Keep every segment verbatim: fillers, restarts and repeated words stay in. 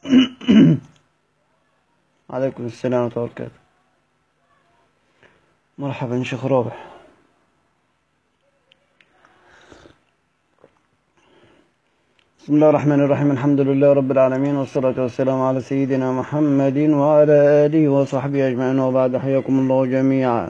عليكم السلام ورحمة الله وبركاته. مرحبا شيخ رابح. بسم الله الرحمن الرحيم. الحمد لله رب العالمين، والصلاة والسلام على سيدنا محمد وعلى آله وصحبه أجمعين، وبعد. حياكم الله جميعا.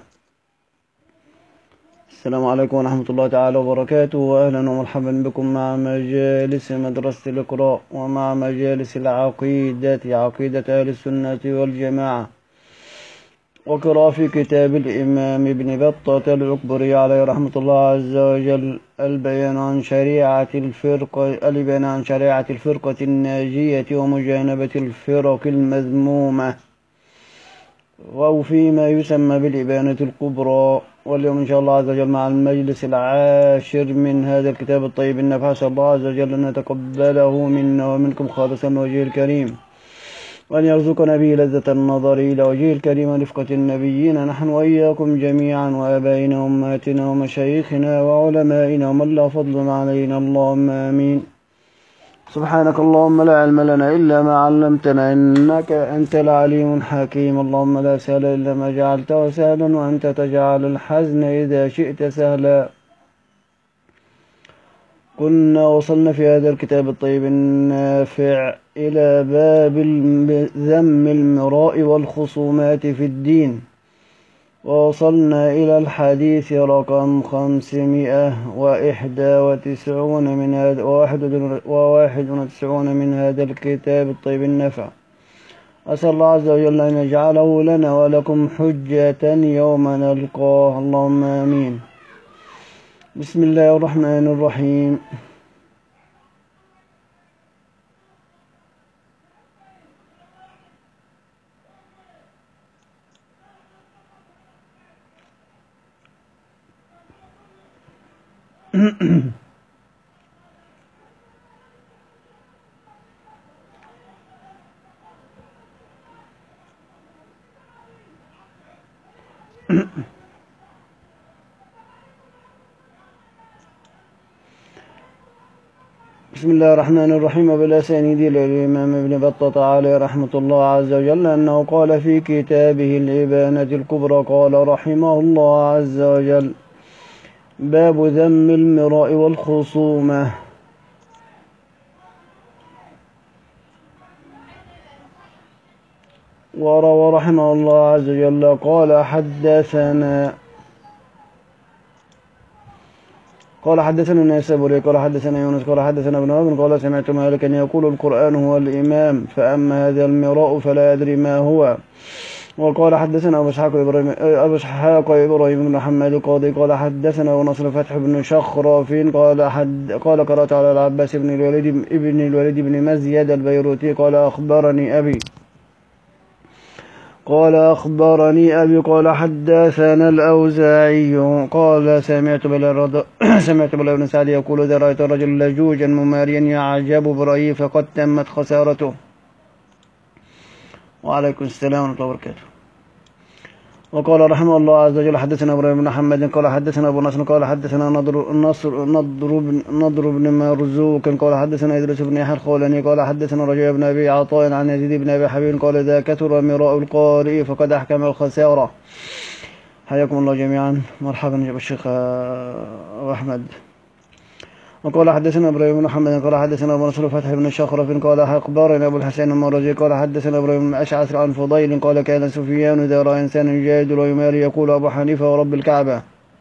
السلام عليكم ورحمة الله تعالى وبركاته، وأهلا ومرحبا بكم مع مجالس مدرسة الإقراء، ومع مجالس العقيدة، عقيدة أهل السنة والجماعة، وقراءة في كتاب الإمام ابن بطة العكبري عليه رحمة الله عز وجل، البيان عن شريعة الفرقة البيان عن شريعة الفرقة الناجية ومجانبة الفرق المذمومة، أو فيما يسمى بالإبانة الكبرى. واليوم إن شاء الله عز وجل مع المجلس العاشر من هذا الكتاب الطيب النفع، أسأل الله عز وجل أن يتقبله منا ومنكم خالصا وجهه الكريم، وأن يرزقنا به لذة النظر إلى وجهه الكريم ورفقة النبيين، نحن وإياكم جميعا، وآبائنا وأمهاتنا ومشايخنا وعلمائنا ومن لا فضل علينا، اللهم آمين. سبحانك اللهم لا علم لنا إلا ما علمتنا، إنك أنت العليم الحكيم. اللهم لا سهل إلا ما جعلته سهلا، وأنت تجعل الحزن إذا شئت سهلا. كنا وصلنا في هذا الكتاب الطيب النافع إلى باب ذم المراء والخصومات في الدين، ووصلنا إلى الحديث رقم خمسمائة وإحدى وتسعون من هذا وواحد وتسعون من هذا الكتاب الطيب النافع. أسأل الله عز وجل أن يجعله لنا ولكم حجة يوم نلقاه، اللهم آمين. بسم الله الرحمن الرحيم. بسم الله الرحمن الرحيم. بالأسانيد للإمام ابن بطة عليه رحمة الله عز وجل أنه قال في كتابه الإبانة الكبرى، قال رحمه الله عز وجل: باب ذم المراء والخصومة. وروى رحمه الله عز وجل قال حدثنا قال حدثنا النيسابوري قال حدثنا يونس قال حدثنا ابن وهب قال سمعت مالكا يقول القرآن هو الإمام، فأما هذا المراء فلا أدري ما هو. وقال حدثنا أبو إسحاق إبراهيم أبو إسحاق إبراهيم بن محمد القاضي قال حدثنا ونصر فتح بن شخرافين قال حد قال قرأت على العباس بن الوليد ابن الوليد بن مزيد البيروتي قال أخبرني أبي قال أخبرني أبي قال حدثنا الأوزاعي قال سمعت بلال سمعت بلال بن سعد يقول: إذا رأيت الرجل لجوجا مماريا يعجب برأيه فقد تمت خسارته. وعليكم السلام ورحمة الله وبركاته. وقال رحمه الله عز وجل حدثنا إبراهيم بن محمد قال حدثنا أبو نصر قال حدثنا نضر نصر نضر بن نضر بن مرزوق قال حدثنا إدريس بن يحيى الخولاني قال حدثنا رجاء بن أبي عطاء عن يزيد بن أبي حبيب قال: إذا كثر مراء القارئ فقد أحكم الخسارة. حياكم الله جميعا. مرحبا يا الشيخ أحمد. وقال حدثنا إبراهيم بن محمد قال حدثنا أبو نصر فتح بن شخرف قال أخبرنا أبو الحسين المرزي قال حدثنا إبراهيم بن أشعث عن فضيل قال: كان سفيان إذا رأى إنسانا يجادل ويماري يقول: أبو حنيفة ورب الكعبة.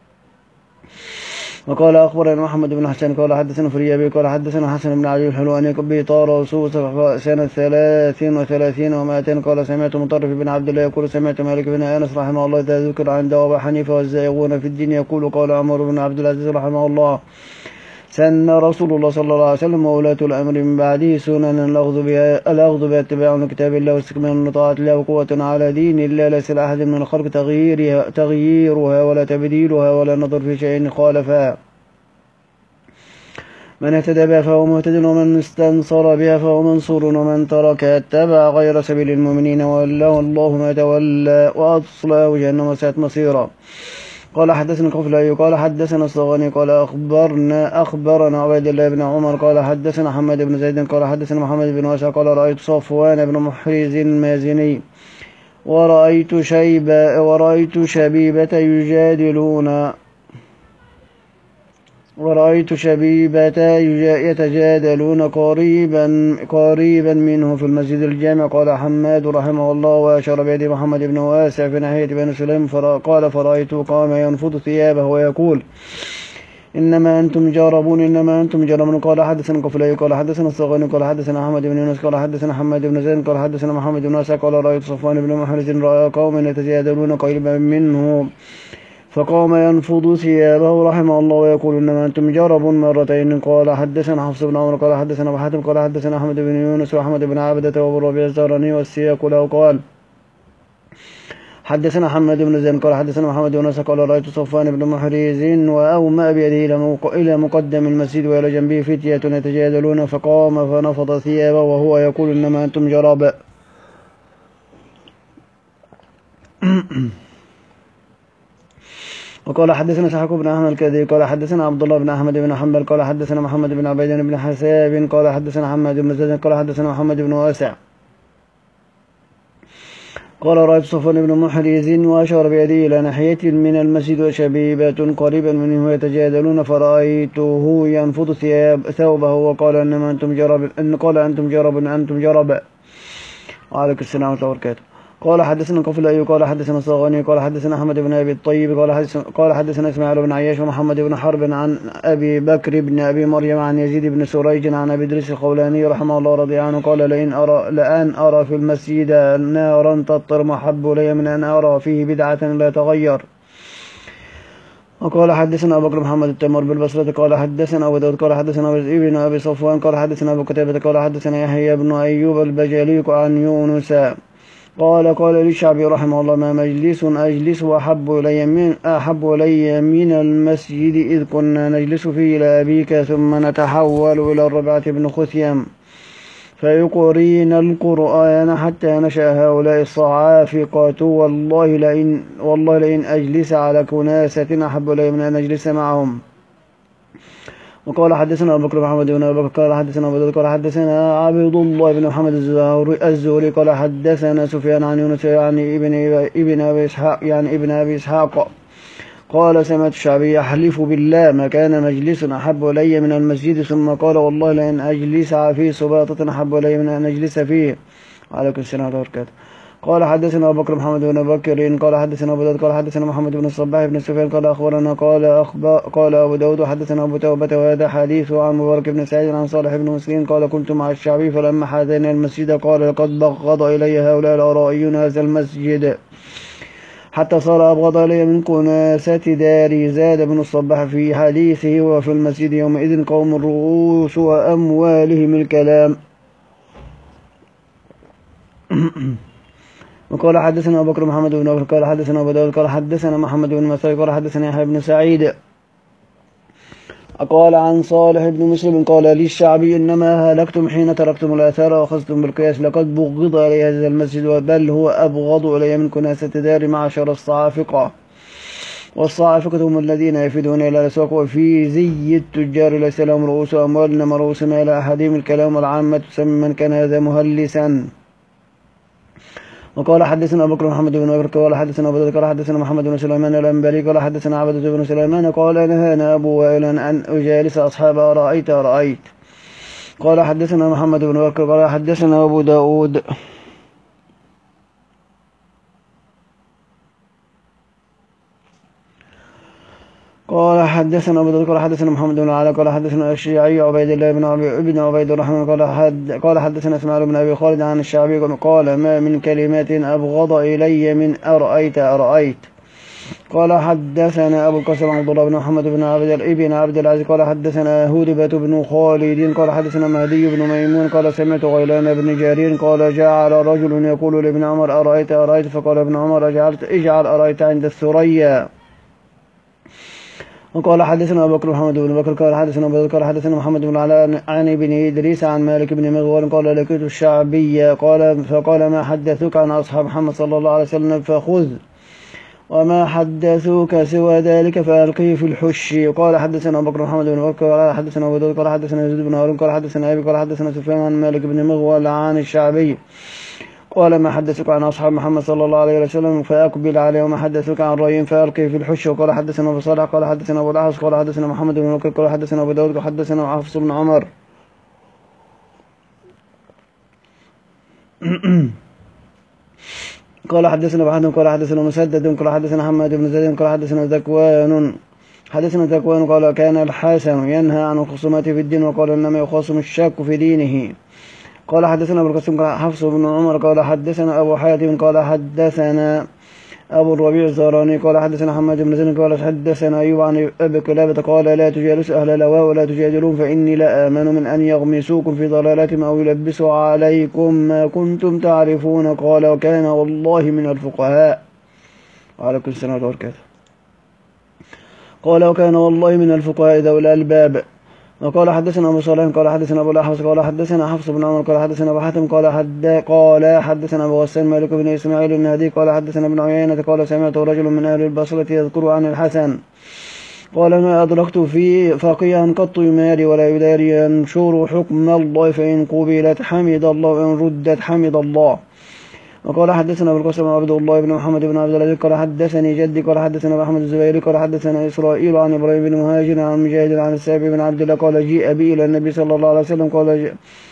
وقال أخبرنا محمد بن حسين قال حدثنا فريابي قال حدثنا حسن بن علي الحلواني بطار رسول سنة ثلاث وثلاثين ومائتين قال: سمعت مطرف بن عبد الله يقول: سمعت مالك بن أنس رحمه الله إذا ذكر عنده أبو حنيفة والزائغون في الدين يقول: قال عمر بن عبد العزيز رحمه الله: سن رسول الله صلى الله عليه وسلم وولاة الأمر من بعده سننا الأخذ بها الأخذ باتباع لكتاب الله واستكمال لطاعة الله وقوة على دين الله، ليس لأحد من الخلق تغييرها تغييرها ولا تبديلها ولا نظر في شيء خالفها. من اهتدى بها فهو مهتد، ومن استنصر بها فهو منصور، ومن تركها اتبع غير سبيل المؤمنين وولاه الله ما تولى وأصلاه جهنم وساءت مصيرا. قال حدثنا القفلي قال حدثنا الصغاني قال أخبرنا أخبرنا عبيد الله بن عمر قال حدثنا حماد بن زيد قال حدثنا محمد بن واسع قال رأيت صفوان بن محرز المازني ورأيت شيبة ورأيت شبيبة يجادلون ورأيت شبيبة يتجادلون قريبا قريبا منه في المسجد الجامع. قال حماد رحمه الله وأشار بيد محمد بن واسع في ناحية بني سليم قال فرأيته قام ينفض ثيابه ويقول إنما أنتم جاربون إنما أنتم جاربون. قال حدثنا القفلي قال حدثنا الصغاني قال حدثنا أحمد بن يونس قال حدثنا حماد بن زيد قال حدثنا محمد بن واسع قال رأيت صفوان بن محرز رأى قوما يتجادلون قريبا منه فقام ينفض ثيابه رحمه الله ويقول إنما أنتم جاربون مرتين. قال حدثنا حفص بن عمر قال حدثنا أبو حاتم قال حدثنا أحمد بن يونس وأحمد بن عبدة وأبو الربيع الزهراني والسياق له قال حدثنا حماد بن زيد قال حدثنا محمد بن واسع قال رأيت صفوان بن محرز وأومأ بيده إلى مقدم المسجد وإلى جنبه فتية يتجادلون فقام فنفض ثيابه وهو يقول إنما أنتم جراب. وقال حدثنا سحق بن أحمد الكذي قال حدثنا عبد الله بن أحمد بن حنبل قال حدثنا محمد بن عبيد بن حساب قال حدثنا حماد بن زيد قال حدثنا محمد بن واسع قال رأيت صفوان بن محرز وأشار بيده إلى ناحية من المسجد وشبيبة قريبا منه يتجادلون فرأيته ينفض ثياب ثوبه وقال إنما أنتم جرب إن قال أنتم جرب أنتم جرب. وعليكم السلام ورحمة الله وبركاته. قال حدثنا القفلي قال حدثنا الصغاني قال حدثنا أحمد بن أبي الطيب قال حدثنا, قال حدثنا إسماعيل بن عياش ومحمد بن حرب عن أبي بكر بن أبي مريم عن يزيد بن سريج عن أبي إدريس الخولاني رحمه الله رضي عنه قال لئن أرى لأن أرى في المسجد نارا تطر محب لي من أن أرى فيه بدعة لا تغير. وقال حدثنا أبو بكر محمد التمر بالبصرة قال حدثنا أبو داود قال حدثنا ابن أبي صفوان قال حدثنا أبو كتابة قال حدثنا يحيى بن أيوب البجلي عن يونس قال قال للشعبي رحمه الله ما مجلس أجلس أحب إلي من أحب إلي من المسجد إذ كنا نجلس فيه إلى أبيك ثم نتحول إلى الربعة بن خثيم فيقرين القرآن حتى نشأ هؤلاء الصعافقة والله لئن والله لئن أجلس على كناسة أحب إلي من أن أجلس معهم. وقال حدثنا أبو بكر محمد بن أبي بكر قال حدثنا أبو داود قال حدثنا عبد الله بن محمد الزهري قال حدثنا سفيان عن يونس يعني ابن ابن أبي إسحاق يعني ابن أبي إسحاق قال سمعت الشعبي يحلف بالله ما كان مجلس أحب إلي من المسجد ثم قال والله لأن أجلس في سباطة أحب إلي من أن أجلس فيه. عليكم السلام ورحمة الله وبركاته. قال حدثنا أبو بكر محمد بن بكر قال حدثنا أبو داود قال حدثنا محمد بن الصباح بن سفيان قال أخبرنا قال أخبر قال أبو داود حدثنا أبو توبة وهذا حديث عن مبارك بن سعيد عن صالح بن مسلم قال كنت مع الشعبي فلما حاذينا المسجد قال لقد بغض إلي هؤلاء الآرائيون هذا المسجد حتى صار أبغض إلي من كناسة داري. زاد بن الصباح في حديثه وفي المسجد يومئذ قوم الرؤوس وأموالهم الكلام. وقال حدثنا أبو بكر محمد بن أبي قال حدثنا أبو داود قال حدثنا محمد بن مسعود قال حدثنا يحيى بن سعيد قال عن صالح بن مسلم قال للشعبي إنما هلكتم حين تركتم الآثار وأخذتم بالقياس لقد بغض إلي هذا المسجد بل هو أبغض إلي من كناسة دار معشر الصعافقة. والصعافقة هم الذين يفيدون إلى الأسواق وفي زي التجار ليس لهم رؤوس أموال إنما رؤوسنا إلى أحدهم الكلام والعامة تسمى من كان هذا مهلسا. وقال حدثنا أبو بكر محمد بن أبي قال حدثنا أبو داود قال حدثنا محمد بن سليمان الأنباري قال حدثنا عبدة بن سليمان قال نهانا أبو وائل أن أجالس أصحاب أرأيت أرأيت. قال حدثنا محمد بن بكر قال حدثنا أبو داود قال حدثنا أبو داود قال حدثنا محمد بن علي قال حدثنا الشيعي عبيد الله بن ابن عبيد الرحمن قال حد قال حدثنا اسماعيل بن أبي خالد عن الشعبي قال ما من كلمات أبغض إلي من أرأيت أرأيت. قال حدثنا أبو القاسم عبد الله بن محمد بن عبد ابن عبد العزيز قال حدثنا هودبة بن خالد قال حدثنا مهدي بن ميمون قال سمعت غيلان بن جرير قال جعل رجل يقول لابن عمر أرأيت أرأيت فقال ابن عمر اجعل اجعل أرأيت عند الثريا. وقال حدثنا أبو بكر محمد بن بكر قال حدثنا أبو قال حدثنا محمد بن علاء عن ابن إدريس عن مالك بن مغول قال لقيت الشعبي قال فقال ما حدثك عن أصحاب محمد صلى الله عليه وسلم فخذ وما حدثوك سوى ذلك فألقيه في الحش. قال حدثنا بكر محمد بن بكر قال حدثنا أبو داود قال حدثنا يزيد بن هارون قال حدثنا أبي قال حدثنا سفيان عن مالك بن مغول عن الشعبي قال ما حدثك عن أصحاب محمد صلى الله عليه وسلم فأقبل عليه وما حدثك عن رأي فألقيه في الحش. وقال حدثنا أبو صالح قال حدثنا أبو الأحوص قال حدثنا محمد بن بكر قال حدثنا أبو داود قال حدثنا حفص بن عمر قال حدثنا بحث قال حدثنا مسدد قال حدثنا حماد بن زيد قال حدثنا ذكوان حدثنا ذكوان قال كان الحسن ينهى عن الخصومات في الدين وقال إنما يخاصم الشاك في دينه. قال حدثنا أبو القاسم قال حفص بن عمر قال حدثنا أبو حاتم قال حدثنا أبو الربيع الزهراني قال حدثنا حماد بن زيد قال حدثنا أيوب عن أبي قلابة قال لا تجالسوا أهل الهوى ولا تجادلون فإني لا آمن من أن يغمسوكم في ضلالتهم أو يلبسوا عليكم ما كنتم تعرفون. قال وكان والله من الفقهاء. وعليكم السلام ورحمة الله وبركاته. قال وكان والله من الفقهاء ذوي الألباب. وقال حدثنا أبو صالح قال حدثنا أبو الأحوص قال حدثنا حفص بن عمر قال حدثنا أبو حاتم قال حد قال حدثنا أبو غسان مالك بن إسماعيل النهدي قال حدثنا ابن عيينة قال سمعت رجل من أهل البصرة يذكر عن الحسن قال ما أدركت في فقيها قط يماري ولا يداري ينشر حكم الله فإن قبلت حمد الله وإن ردت حمد الله. وقال حدثنا أبو القاسم عبد الله بن محمد بن عبد العزيز قال حدثني جدي قال حدثنا أحمد الزبيري قال حدثنا إسرائيل عن إبراهيم بن مهاجر عن مجاهد عن السابع بن عبد الله قال جيء بي إلى النبي صلى الله عليه وسلم قال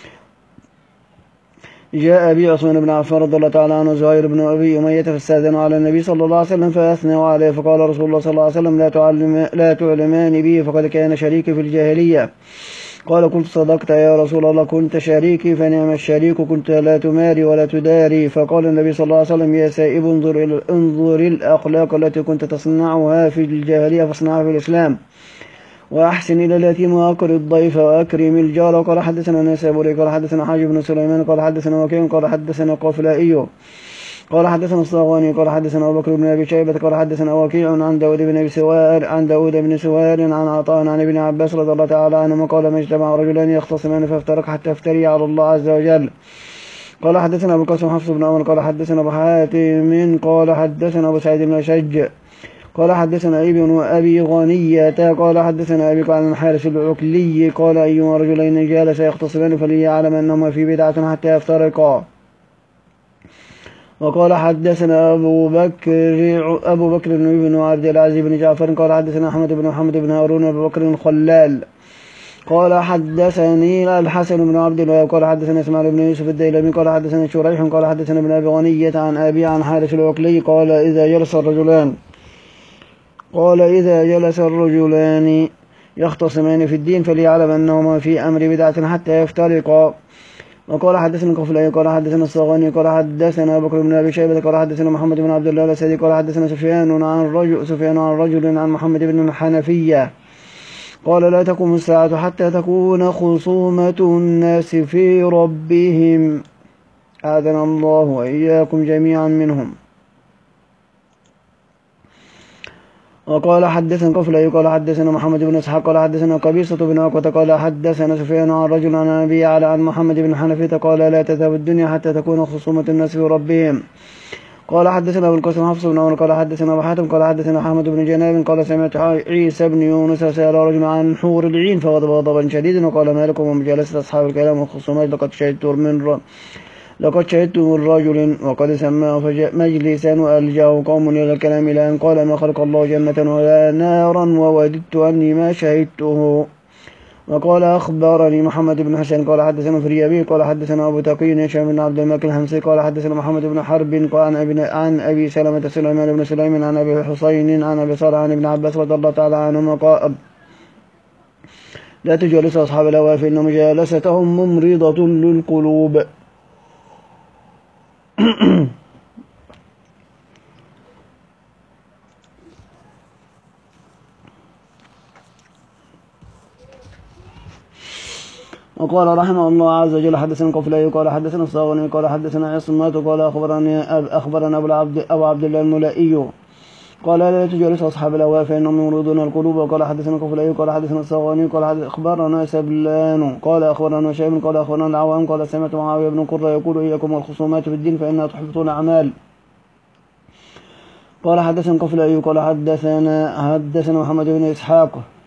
جاء بي عثمان بن عفان رضي الله تعالى عنه زهير بن أبي أمية فاستأذن على النبي صلى الله عليه وسلم فأثنوا عليه فقال رسول الله صلى الله عليه وسلم لا تعلم لا تعلمان به فقد كان شريكي في الجاهلية. قال قلت صدقت يا رسول الله كنت شريكي فنعم الشريك كنت لا تماري ولا تداري. فقال النبي صلى الله عليه وسلم يا سائب انظر انظر الأخلاق التي كنت تصنعها في الجاهلية فاصنعها في الإسلام وأحسن إلى اليتيم وأكرم الضيف وأكرم الجار. قال حدثنا نسابوري قال حدثنا حاج بن سليمان قال حدثنا وكيع قال حدثنا قافلائي قال حدثنا الصاغاني قال حدثنا أبو بكر بن أبي شيبة قال حدثنا وكيع عن داود بن أبي سوار عن داود بن سوار عن عطاء عن ابن عباس رضي الله تعالى عنهما قال ما اجتمع رجلان يختصمان فافترق حتى افتري على الله عز وجل. قال حدثنا أبو القاسم حفص بن عمر قال حدثنا أبو حاتم قال حدثنا أبو سعيد بن أشج قال حدثنا ابن أبي غنية قال حدثنا أبي قال عن حارس العكلي قال أيما رجلين جالس يختصمان فليعلم أنهما في بدعة حتى يفترقا. وقال حدثنا أبو بكر أبو بكر بن عبد العزيز بن جعفر قال حدثنا أحمد بن محمد بن هارون أبو بكر الخلال قال حدثني الحسن بن عبد الله قال حدثنا إسماعيل بن يوسف الديلمي قال حدثنا شريح قال حدثنا ابن أبي غنية عن أبي عن حارس العكلي قال إذا جلس الرجلان قال إذا جلس الرجلان يختصمان في الدين فليعلم أنهما في أمر بدعة حتى يفترقا. وقال حدثنا قفلي قال حدثنا الصاغاني قال حدثنا بكر بن أبي شيبة قال حدثنا محمد بن عبد الله الأسدي قال حدثنا سفيان عن رجل سفيان عن رجل عن محمد بن الحنفية قال لا تقوم الساعة حتى تكون خصومة الناس في ربهم أعاذنا الله وإياكم جميعا منهم. وقال حدثنا قفلي قال حدثنا محمد بن اسحاق قال حدثنا قبيصة بن عقبة قال حدثنا سفيان عن رجل عن أبي على عن محمد بن حنفية قال لا تذهب الدنيا حتى تكون خصومة الناس في ربهم. قال حدثنا أبو القاسم حفص بن عمر قال حدثنا أبو حاتم قال حدثنا أحمد بن جناب قال سمعت عيسى بن يونس سأل رجل عن حور العين فغضب غضبا شديدا وقال ما لكم ومجالسة أصحاب الكلام والخصومات لقد شهدت من لقد شهدت من رجل وقد سماه مجلسا وألجاه قوم إلى الكلام إلى أن قال ما خلق الله جنة ولا نارا ووددت أني ما شهدته. وقال أخبرني محمد بن حسين قال حدثنا فريابي قال حدثنا أبو تقي هشام بن عبد الملك الهمسي قال حدثنا محمد بن حرب قال عن أبي عن أبي سلمة سليمان بن سليم عن أبي حسين عن أبي صالح عن ابن عباس رضي الله تعالى عنهما قال لا تجالس أصحاب الهوى فإن مجالستهم ممرضة للقلوب. وقال رحمه الله عز وجل حدثنا قفلي قال حدثنا الصاغني قال حدثنا عصمات قال أخبرني أخبرنا أبو عبد أبو عبد الله الملائي قال لا تجالس أصحاب الهوى فإنهم يمرضون القلوب. وقال حدثنا قفلي قال حدثنا الصاغني قال أخبرنا سبلان قال أخبرنا شيب قال أخبرنا العوام قال سمعت معاوية بن قرة يقول إياكم والخصومات في الدين فإنها تحبط الأعمال. قال حدثنا قفلي قال حدثنا حدثنا محمد بن إسحاق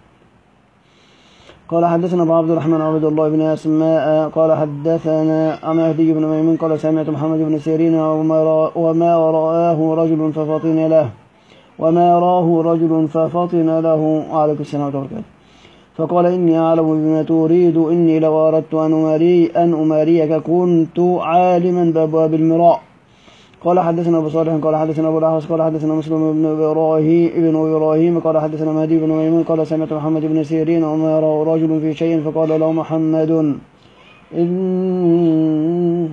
قال حدثنا أبو عبد الرحمن عبد الله بن أسماء قال حدثنا مهدي بن ميمون قال سمعت محمد بن سيرين وما رآه رجل ففطن له وما راه رجل ففطن له عليكم السلام ورحمة الله وبركاته فقال إني أعلم بما تريد إني لو أردت أن أماري أن أماريك كنت عالما بأبواب المراء. قال حدثنا أبو صالح قال حدثنا أبو الأحوص قال حدثنا مسلم بن إبراهيم ابن إبراهيم قال حدثنا مهدي بن ميمون قال سمعت محمد بن سيرين وما رأى رجل في شيء فقال له محمد إن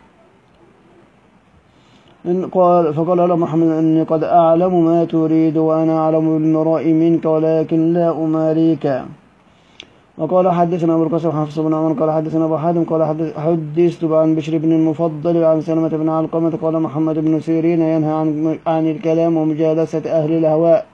إن قال فقال له محمد إني قد أعلم ما تريد وأنا أعلم بالمراء منك ولكن لا أماريك. وقال حدثنا أبو القاسم حفص بن عمر قال حدثنا أبو حاتم قال حدثت عن بشر بن المفضل عن سلمة بن علقمة قال محمد بن سيرين ينهى عن عن الكلام ومجالسة أهل الهواء.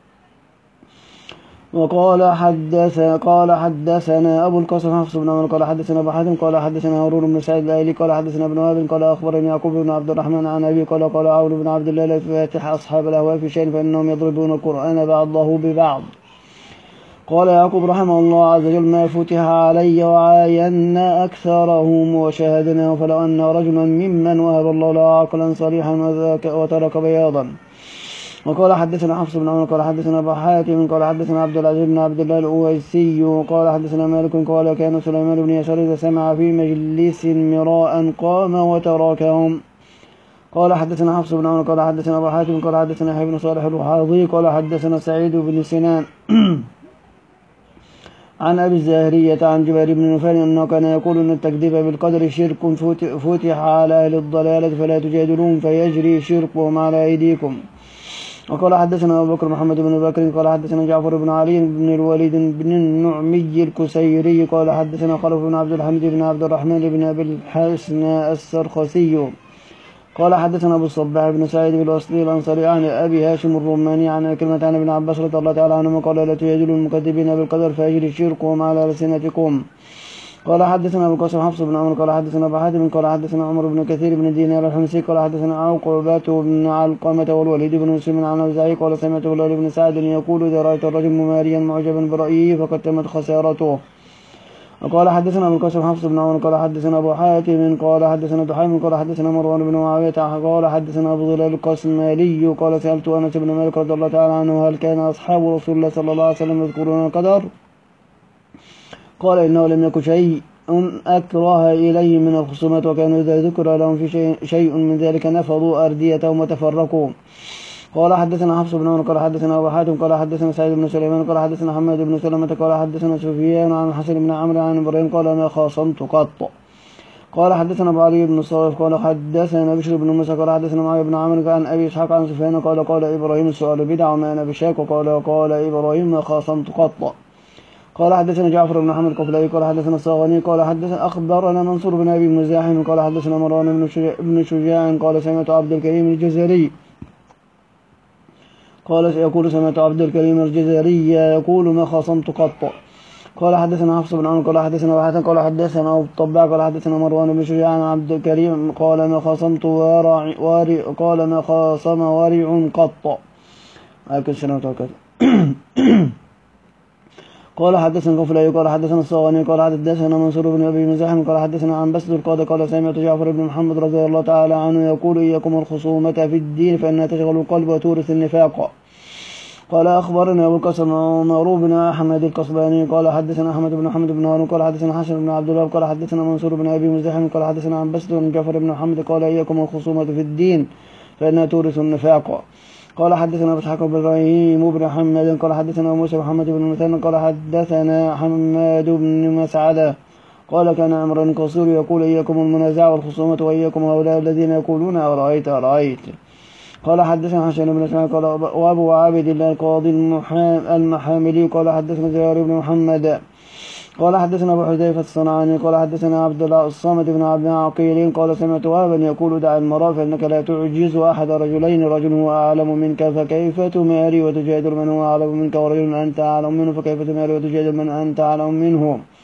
وقال حدث قال حدثنا أبو القاسم حفص بن عمر قال حدثنا أبو حاتم قال حدثنا هارون بن سعيد الأيلي قال حدثنا ابن وهب قال أخبرني يعقوب بن عبد الرحمن عن أبي قال قال عون بن عبد الله لا تفاتح أصحاب الأهواء في شيء فإنهم يضربون القرآن بعضه ببعض. قال يعقوب رحمه الله عز وجل ما فتح علي وعاينا أكثرهم وشاهدناه فلو أن رجلا ممن وهب الله له عقلا صريحا وترك بياضا. وقال حدثنا حفص بن عمر قال حدثنا أبو حاتم قال حدثنا عبد العزيز بن عبد الله الأويسي قال حدثنا مالك قال كان سليمان بن يسار إذا سمع في مجلس مراء قام وتركهم. قال حدثنا حفص بن عمر قال حدثنا أبو حاتم قال حدثنا يحيى بن صالح الوحاضي قال حدثنا سعيد بن سنان عن أبي الزاهرية عن جبير بن نفيل أنه كان يقول أن التكذيب بالقدر شرك فتح على أهل الضلالة فلا تجادلون فيجري شركهم على أيديكم. وقال حدثنا أبو بكر محمد بن بكر قال حدثنا جعفر بن علي بن الوليد بن النعمي الكسيري قال حدثنا خلف بن عبد الحميد بن عبد الرحمن بن أبي الحسن السرخسي قال حدثنا أبو الصباح بن سعيد بالوصلي الأنصاري عن أبي هاشم الروماني عن كلمة عن ابن عباس رضي الله تعالى عنهما قال لا تجادلوا المكذبين بالقدر فيجري شركهم على ألسنتكم. قال حدثنا أبو القاسم حفص بن عمر قال حدثنا أبو حاتم قال حدثنا عمر بن كثير بن دينار الحمصي قال حدثنا عقبة بن علقمة والوليد بن مسلم عن أوزاعي قال سمعت هلال بن سعد يقول إذا رأيت الرجل مماريا معجبا برأيه فقد تمت خسارته. وقال حدثنا أبو القاسم حفص بن عمر قال حدثنا أبو حاتم قال حدثنا دحيم قال حدثنا مروان بن معاوية قال حدثنا أبو ظلال القاسمالي قال سألت أنس بن مالك رضي الله تعالى عنه هل كان أصحاب رسول الله صلى الله عليه وسلم يذكرون القدر؟ قال إنه لم يكن شيء أكره إليه من الخصومات وكانوا إذا ذكر لهم في شيء, شيء من ذلك نفضوا أرديتهم وتفرقوا. قال حدثنا حفص بن عمر قال حدثنا أبو حاتم قال حدثنا سعيد بن سليمان قال حدثنا حماد بن سلمة قال حدثنا سفيان عن الحسن بن عمرو عن إبراهيم قال ما خاصمت قط. قال حدثنا أبو علي بن الصالح قال حدثنا بشر بن موسى قال حدثنا معاوية بن عمرو عن أبي إسحاق عن سفيان قال قال إبراهيم السؤال بدعة وما أنا بشاك وقال قال إبراهيم ما خاصمت قط. قال حدثنا جعفر بن محمد القفلي قال حدثنا الصاغني قال حدثنا أخبرنا منصور بن أبي مزاحم قال حدثنا مروان بن شجاع, بن شجاع قال سمعت عبد الكريم الجزري قال يقول سمعت عبد الكريم الجزري يقول ما خاصمت قط. قال حدثنا حفص بن عمر قال حدثنا وحاتم قال حدثنا أبو الطباع قال حدثنا مروان بن شجاع عن عبد الكريم قال ما خاصمت وارع وارع قال ما خاصم وارع قط. عليكم السلام ورحمة الله. قال حدثنا غفلي قال حدثنا الصاغني قال حدثنا منصور بن أبي مزاحم قال حدثنا عن بسط القاضي قال سمعت جعفر بن محمد رضي الله تعالى عنه يقول إياكم الخصومة في الدين فإنها تشغل القلب وتورث النفاق. قال أخبرنا أبو القاسم عمر بن أحمد القصباني قال حدثنا أحمد بن محمد بن هارون قال حدثنا حسن بن عبد الله قال حدثنا منصور بن أبي مزاحم قال حدثنا عن بسط بن جعفر بن محمد قال إياكم الخصومة في الدين فإنها تورث النفاق. قال حدثنا أبو إسحاق بن إبراهيم بن حماد قال حدثنا موسى محمد بن مثنى قال حدثنا حماد بن مسعدة قال كان عمرو قصير يقول إياكم المنازعة والخصومة وإياكم هؤلاء الذين يقولون أرأيت أرأيت. قال حدثنا حسن بن اسماعيل قال وأبو عابد الله القاضي المحاملي قال حدثنا زهير بن محمد قال حدثنا أبو حذيفة الصنعاني قال حدثنا عبد الله الصامت بن عبد عقيل قال سمعت وهبا يقول دع المراء فإنك لا تعجز أحد رجلين رجل هو أعلم منك فكيف تماري وتجادل من هو أعلم منك ورجل أنت أعلم منه فكيف تماري وتجادل من أنت أعلم منه.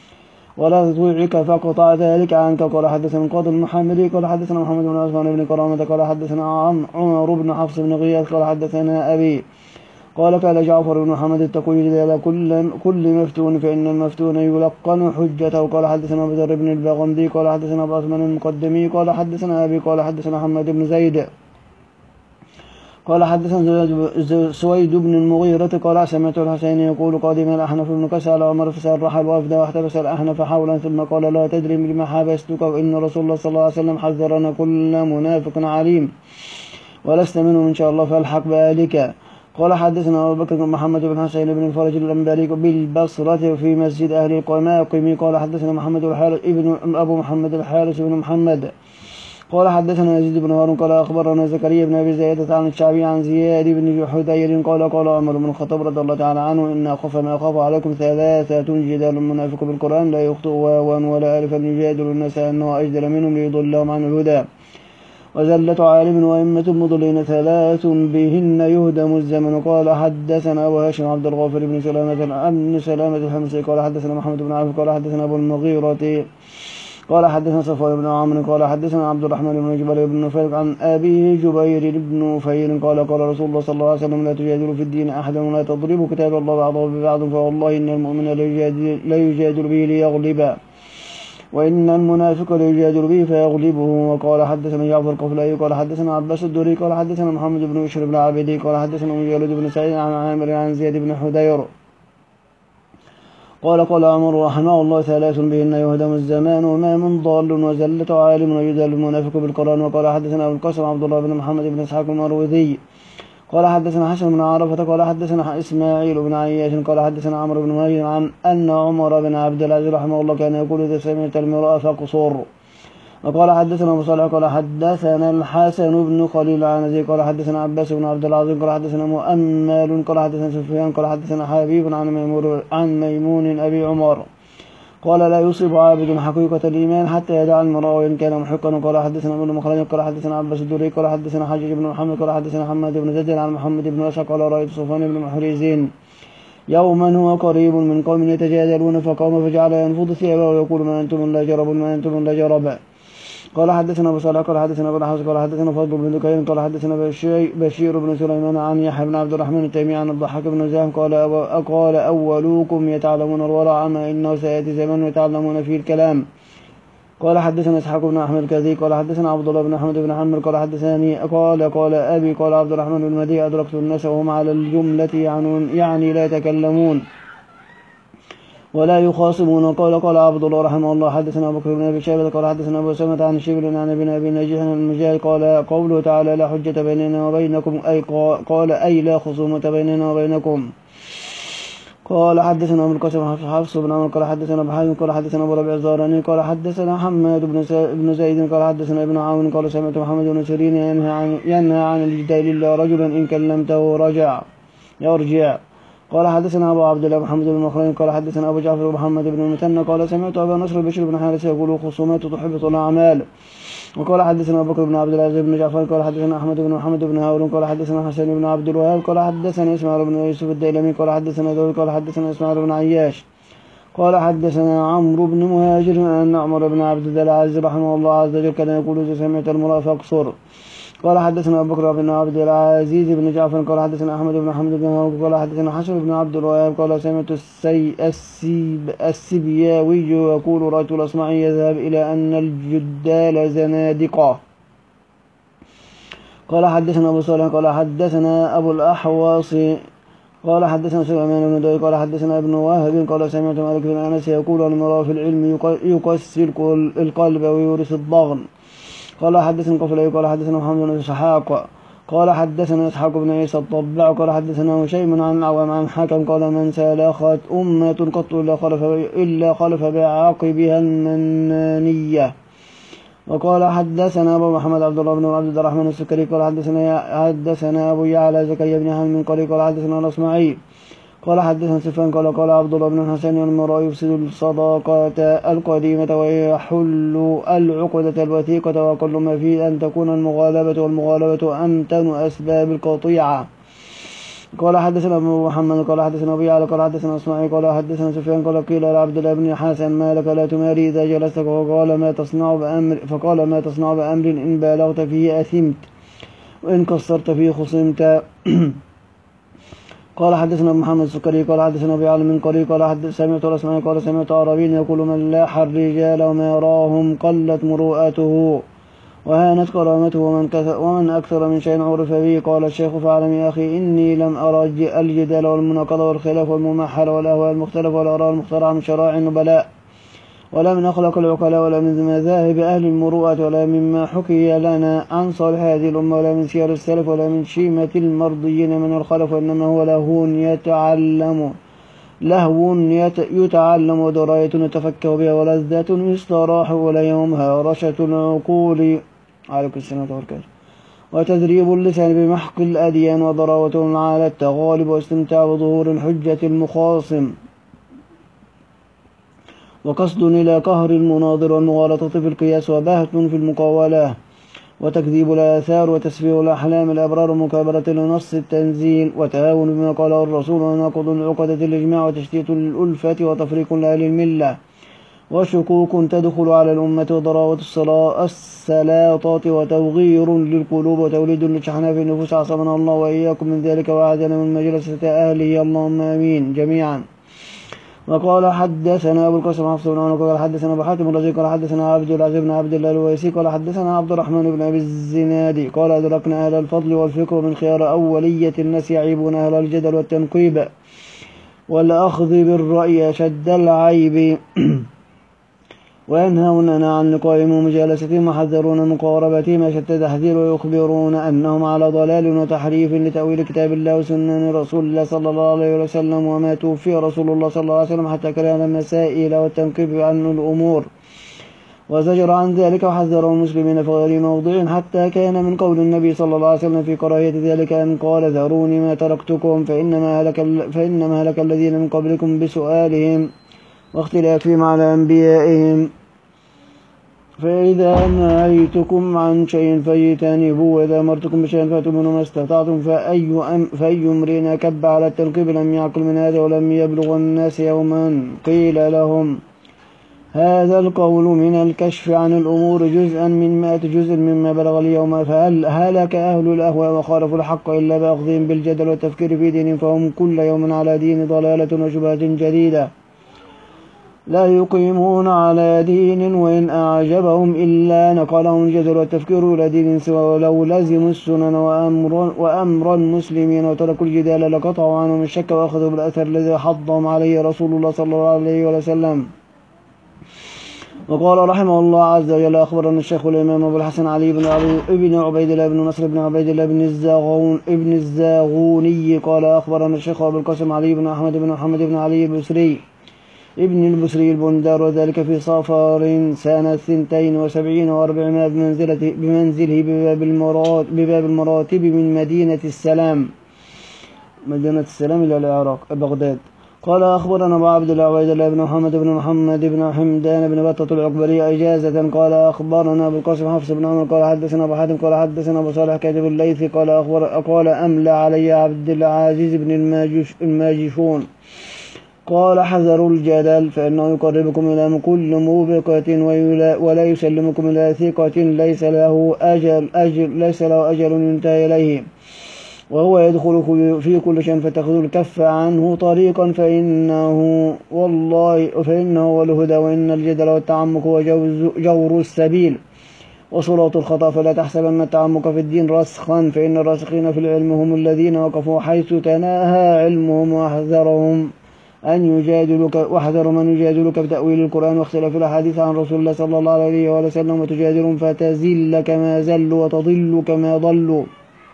ولا تطيعك فقطع ذلك عنك. قال حدثنا القاضي المحمدي قال حدثنا محمد بن عثمان بن كرامة قال حدثنا عمر بن حفص بن غياث قال حدثنا أبي قال قال جعفر بن محمد اتقوا جدال كل كل مفتون فإن المفتون يلقن حجته. قال حدثنا أبو ذر بن البغندي قال حدثنا أبو عثمان المقدمي قال حدثنا أبي قال حدثنا محمد بن زيد قال حدثنا سويد بن المغيرة قال سمعت الحسين يقول قادم الأحنف بن كسى عمر فسرح الوفد واحتبس الأحنف حولا ثم قال لا تدري بما حبستك إن رسول الله صلى الله عليه وسلم حذرنا كل منافق عليم ولست منهم إن شاء الله فالحق بآلك. قال حدثنا أبو بكر بن محمد بن حسين بن الفرج الأنباري بالبصرة في مسجد أهل القماقم قال حدثنا محمد الحارث ابن أبو محمد الحارث بن محمد قال حدثنا يزيد بن هارون قال أخبرنا زكريا بن أبي زيادة عن الشعبي عن زياد بن حذير قال قال عمر بن الخطاب رضي الله تعالى عنه إن أخاف ما أخاف عليكم ثلاثة جدال المنافق بالقرآن لا يخطئ واوا ولا ألفا يجادل الناس أنه أجدل منهم ليضلهم عن الهدى وزلة عالم وأئمة مضلين ثلاث بهن يهدم الزمن. قال حدثنا أبو هاشم عبد الغافر بن سلامة بن سلامة الحمصي قال حدثنا محمد بن عوف قال حدثنا أبو المغيرة قال حدثنا صفوان بن عمرو قال حدثنا عبد الرحمن بن جبل بن نفيل عن أبيه جبير بن نفيل قال قال رسول الله صلى الله عليه وسلم لا تجادلوا في الدين أحدا ولا تضربوا كتاب الله بعضه ببعض فوالله إن المؤمن لا يجادل به ليغلب وإن المنافق ليجادل به فيغلبه. وقال حدثنا جعفر القفلي قال حدثنا عباس الدوري قال حدثنا محمد بن بشر بن عبيدي قال حدثنا مجالد بن سعيد عن عامر عن زياد بن حذير قال قال عمر رحمه الله ثلاث بهن يهدم الزمان وما من ضال وزلة عالم ويجادل المنافق بالقرآن. وقال حدثنا أبو القاسم عبد الله بن محمد بن إسحاق المروذي قال حدثنا حسن بن عرفة قال حدثنا إسماعيل بن عياش قال حدثنا عمرو بن مريم عن أن عمر بن عبد العزيز رحمه الله كان يقول إذا سمعت المراء فاقصر. وقال حدثنا أبو صالح قال حدثنا الحسن بن خليل العنزي قال حدثنا عباس بن عبد العظيم قال حدثنا مؤمل قال حدثنا سفيان قال حدثنا حبيب عن ميمون عن ميمون أبي عمر قال لا يصيب عابد حقيقة الإيمان حتى يدع المرء وإن كان محقا. قال حدثنا ابن مخرج قال حدثنا عباس الدوري قال حدثنا حجاج بن محمد قال حدثنا حماد بن زيد عن محمد بن أشعث قال رأيت صفوان بن محرزين يوما هو قريب من قوم يتجادلون فقام فجعل ينفض ثيابه ويقول ما أنتم لا جرب ما أنتم لا جرب. قال حدثنا أبو صالح قال حدثنا ابن حفص قال حدثنا فضل بن دكين قال حدثنا بشير بن سليمان عن يحيى بن عبد الرحمن التيمي عن الضحاك بن زاهم قال قال أولوكم يتعلمون الورع أما إنه سيأتي زمن يتعلمون فيه الكلام. قال حدثنا إسحاق بن أحمد الكذي قال حدثنا عبد الله بن أحمد بن حمر قال حدثني قال قال أبي قال عبد الرحمن بن المهدي أدركت الناس وهم على الجملة يعني لا يتكلمون ولا يخاصمون. قال قال عبد الله رحمه الله حدثنا أبو بكر بن أبي شيبة قال حدثنا أبو سلمة عن شبل عن ابن أبي نجيح المجاهد قال قوله تعالى لا حجة بيننا وبينكم أي قال أي لا خصومة بيننا وبينكم. قال حدثنا أبو القاسم حفص بن عمر قال حدثنا أبو حازم قال حدثنا أبو ربيع الزهراني قال حدثنا حماد بن زيد قال حدثنا ابن عون قال سمعت محمد بن سيرين ينهى عن ينهى عن الجدال إلا رجلا إن كلمته رجع يرجع. قال حدثنا أبو عبد الله محمد بن مخرج قال حدثنا أبو جعفر محمد بن المثنى قال سمعت أبا نصر بشر بن حارث يقول خصومات تحبط الأعمال. وقال حدثنا أبو بكر بن عبد العزيز بن جعفر قال حدثنا أحمد بن محمد بن هارون قال حدثنا حسن بن عبد الوهاب قال حدثنا إسماعيل بن يوسف الديلمي قال حدثنا داود قال حدثنا إسماعيل بن عياش قال حدثنا عمرو بن مهاجر أن عمر بن عبد العزيز رحمه الله عز وجل كان يقول إذا سمعت المرأة فاقصر. قال حدثنا أبو بكر بن عبد العزيز بن جعفر قال حدثنا أحمد بن حمد بن هارون قال حدثنا حسن بن عبد الوهاب قال سمعت السي السيب السبياوي يقول رأيت الأصمعي يذهب إلى أن الجدال زنادقة. قال حدثنا أبو صالح قال حدثنا أبو الأحواص قال حدثنا سليمان بن داود قال حدثنا ابن وهب قال سمعت مالك بن أنس يقول المرأة في العلم يكسر القلب ويورث الضغن. قال حدثنا قفلي قال حدثنا محمد بن إسحاق قال حدثنا إسحاق بن عيسى الطباع قال حدثنا هشيم عن العوام عن حكم قال من سلخت أمة قط إلا خلف إلا خلف بعاقبها المنانية. وقال حدثنا أبو محمد عبد الله بن عبد الرحمن السكري قال حدثنا حدثنا أبو يعلى زكريا بن حمد من قال قال حدثنا الأصمعي قال حدثنا سفيان قال قال عبد الله بن الحسن المرء يفسد الصداقة القديمة ويحل العقدة الوثيقة وكل ما فيه أن تكون المغالبة والمغالبة أمتن أسباب القطيعة. قال حدثنا أبو محمد قال حدثنا أبي علي قال حدثنا إسماعيل قال حدثنا سفيان قال قيل لعبد الله بن حسن ما لك لا تماري إذا جلست فقال ما تصنع بأمر فقال ما تصنع بأمر إن بالغت فيه أثمت وإن قصرت فيه خصمت. قال حدثنا محمد السكري قال حدثنا أبي علي من قري قال حدث سمعت إسماعيل قال سمعت عربي يقول من لاح الرجال وما يراهم قلت مروءته وهانت كرامته ومن, ومن أكثر من شيء عرف به. قال الشيخ فاعلم يا أخي إني لم أرى الجدال والمناقضة والخلاف والممحل والأهواء المختلفة والآراء المخترعة من شرائع النبلاء ولا من أخلاق العقلاء ولا من مذاهب أهل المروءة ولا مما حكي لنا عن صالح هذه الأمة ولا من سير السلف ولا من شيمة المرضيين من الخلف، وإنما هو لهو يتعلم لهو يتعلم ودراية يتفكه بها ولذة يستراح إليهم هرشة العقول عليكم السلام وبركاته وتدريب اللسان بمحق الأديان وضراوة على التغالب واستمتاع بظهور الحجة المخاصم وقصد إلى قهر المناظر والمغالطة في القياس وبهت في المقاولة وتكذيب الآثار وتسفيه الأحلام الأبرار ومكابرة لنص التنزيل وتهاون بما قاله الرسول ونقض العقدة الإجماع وتشتيت الألفة وتفريق لأهل الملة وشكوك تدخل على الأمة وضراوة السلاطات وتوغير للقلوب وتوليد للشحناء في النفوس عصمنا الله وإياكم من ذلك وأعدنا من مجلسة أهله اللهم آمين جميعا. وقال حدثنا أبو القاسم حفص بن عمر قال حدثنا أبو حاتم الرازي قال حدثنا عبد العزيز بن عبد الله الويسي قال حدثنا عبد الرحمن بن أبي الزناد قال أدركنا أهل الفضل والفكر من خيار أولية الناس يعيبون أهل الجدل والتنقيب والأخذ بالرأي أشد العيب وينهوننا عن لقائهم ومجالستهم وحذرون مقاربتهم أشد تحذير ويخبرون أنهم على ضلال وتحريف لتأويل كتاب الله وسنن رسول الله صلى الله عليه وسلم وما توفي رسول الله صلى الله عليه وسلم حتى كره المسائل والتنقيب عن الأمور وزجر عن ذلك وحذر المسلمين في غير موضع حتى كان من قول النبي صلى الله عليه وسلم في كراهية ذلك أن قال ذروني ما تركتكم فإنما هلك, فإنما هلك الذين من قبلكم بسؤالهم واختلافهم على أنبيائهم فإذا نهيتكم عن شيء فاجتنبوه وإذا أمرتكم بشيء فأتوا منه ما استطعتم فأي, أم فأي امرئ كب على التنقيب لم يعقل من هذا ولم يبلغ الناس يوما قيل لهم هذا القول من الكشف عن الأمور جزءا من مائة جزء مما بلغ اليوم فهل هلك أهل الأهواء وخالفوا الحق إلا بأخذهم بالجدل والتفكير في دينهم فهم كل يوم على دين ضلالة وشبهة جديدة لا يقيمون على دين وإن أعجبهم إلا نقلهم الجدل والتفكير إلى دين سوى ولو لزموا السنن وأمر, وأمر المسلمين وتركوا الجدال لقطعوا عنهم الشك وأخذوا بالأثر الذي حضهم عليه رسول الله صلى الله عليه وسلم. وقال رحمه الله عز وجل أخبرنا الشيخ الإمام أبو الحسن علي بن ابن عبيد الله بن نصر بن عبيد الله بن الزاغون ابن الزاغوني قال أخبرنا الشيخ أبو القاسم علي بن أحمد بن محمد بن علي البصري ابن البصري البندار وذلك في صفر سنة ثنتين وسبعين وأربعمائة بمنزله, بمنزله بباب, المرات بباب المراتب من مدينة السلام مدينة السلام إلى العراق بغداد. قال أخبرنا أبو عبد الله عبيد الله بن محمد بن محمد بن حمدان بن بطة العقبري إجازة قال أخبرنا أبو القاسم حفص بن عمر قال حدثنا أبو حاتم قال حدثنا أبو صالح كاتب الليثي قال أخبر قال أملى علي عبد العزيز بن الماجشون قال حذروا الجدل فإنه يقربكم إلى كل موبقة ولا يسلمكم إلى ثقة ليس له أجل, أجل ليس له أجل ينتهي إليه وهو يدخل في كل شيء فتأخذ الكف عنه طريقا فإنه والله فإنه هو الهدى وإن الجدل والتعمق هو جور السبيل وصراط الخطأ فلا تحسبن التعمق في الدين رسخا فإن الراسخين في العلم هم الذين وقفوا حيث تناهى علمهم واحذرهم أن يجادلك واحذر من يجادلك بتأويل القرآن واختلاف الأحاديث عن رسول الله صلى الله عليه وسلم وتجادلهم فتزل كما زلوا وتضل كما ضلوا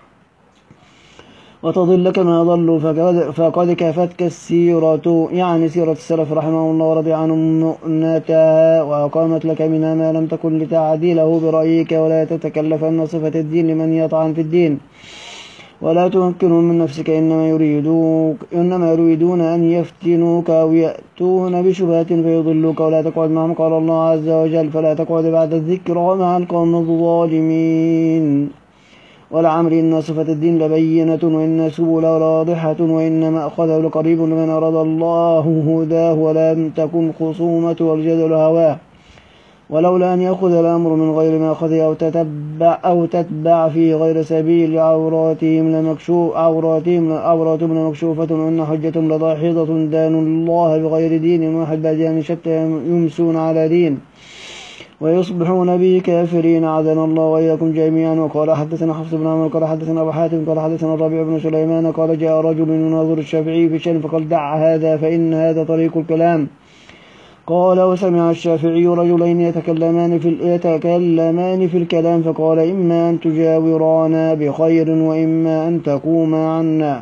وتضل كما ضلوا فقد, فقد كفتك السيرة يعني سيرة السلف رحمه الله ورضي عنهم مؤنتها وأقامت لك منها ما لم تكن لتعديله برأيك ولا تتكلفن صفة الدين لمن يطعن في الدين ولا تمكنهم من نفسك إنما يريدون, إنما يريدون أن يفتنوك أو يأتون بشبهات فيضلوك ولا تقعد معهم قال الله عز وجل فلا تقعد بعد الذكر مع القوم الظالمين ولعمري إن صفة الدين لبينة وإن سبل واضحة وإن مأخذه لقريب لمن أراد الله هداه ولم تكن خصومة والجدل هواه ولولا أن يأخذ الأمر من غير ما أخذ أو تتبع أو تتبع في غير سبيل عوراتهم لمكشوف عوراتهم عوراتهم لمكشوفة وإن حجتهم لضاحضة دانوا الله بغير دين واحد بأديان شتى يمسون على دين ويصبحون به كافرين عاذنا الله وإياكم جميعا. وقال حدثنا حفص بن عمرو قال حدثنا أبو حاتم قال حدثنا الربيع بن سليمان قال جاء رجل يناظر الشافعي في شيء فقال دع هذا فإن هذا طريق الكلام. قال وسمع الشافعي رجلين يتكلمان في يتكلمان في الكلام فقال إما أن تجاورانا بخير وإما أن تقوما عنا.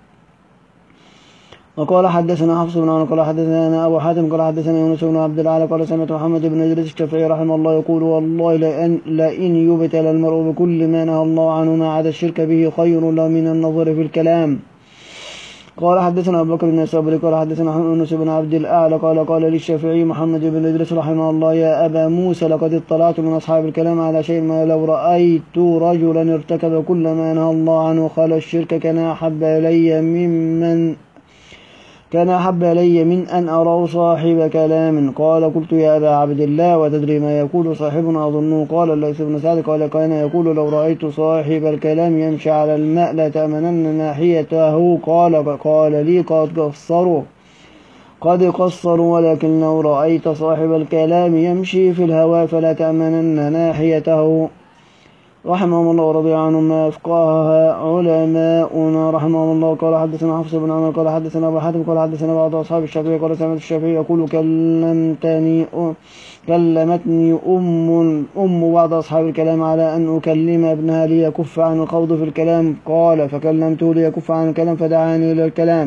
وقال حدثنا حفص بن عمرو قال حدثنا أبو حاتم قال حدثنا يونس بن عبد الأعلى قال سمعت محمد بن إدريس الشافعي رحمه الله يقول والله لأن, لئن يبتلى المرء بكل ما نهى الله عنه ما عدا الشرك به خير له من النظر في الكلام. قال حدثنا أبو بكر بن الصبري قال حدثنا يونس بن عبد الأعلى قال قال للشافعي محمد بن إدريس رحمه الله يا أبا موسى لقد اطلعت من أصحاب الكلام على شيء ما لو رأيت رجلا ارتكب كل ما نهى الله عنه خال الشرك كان أحب إلي ممن كان أحب إلي من أن أرى صاحب كلام. قال قلت يا أبا عبد الله وتدري ما يقول صاحبنا أظنه. قال الليث بن سعد قال كان يقول لو رأيت صاحب الكلام يمشي على الماء لا تأمنن ناحيته. قال قال لي قد قصروا قد قصروا ولكن لو رأيت صاحب الكلام يمشي في الهواء فلا تأمنن ناحيته. رحمهم الله ورضي عنهم ما أفقاها علماؤنا رحمهم الله. قال حدثنا حفص بن عمرو قال حدثنا أبو حاتم قال حدثنا بعض أصحاب الشافعي قال سمعت الشافعي يقول كلمتني كلمتني أم أم بعض أصحاب الكلام على أن أكلم ابنها ليكف عن الخوض في الكلام. قال فكلمته ليكف عن الكلام فدعاني إلى الكلام.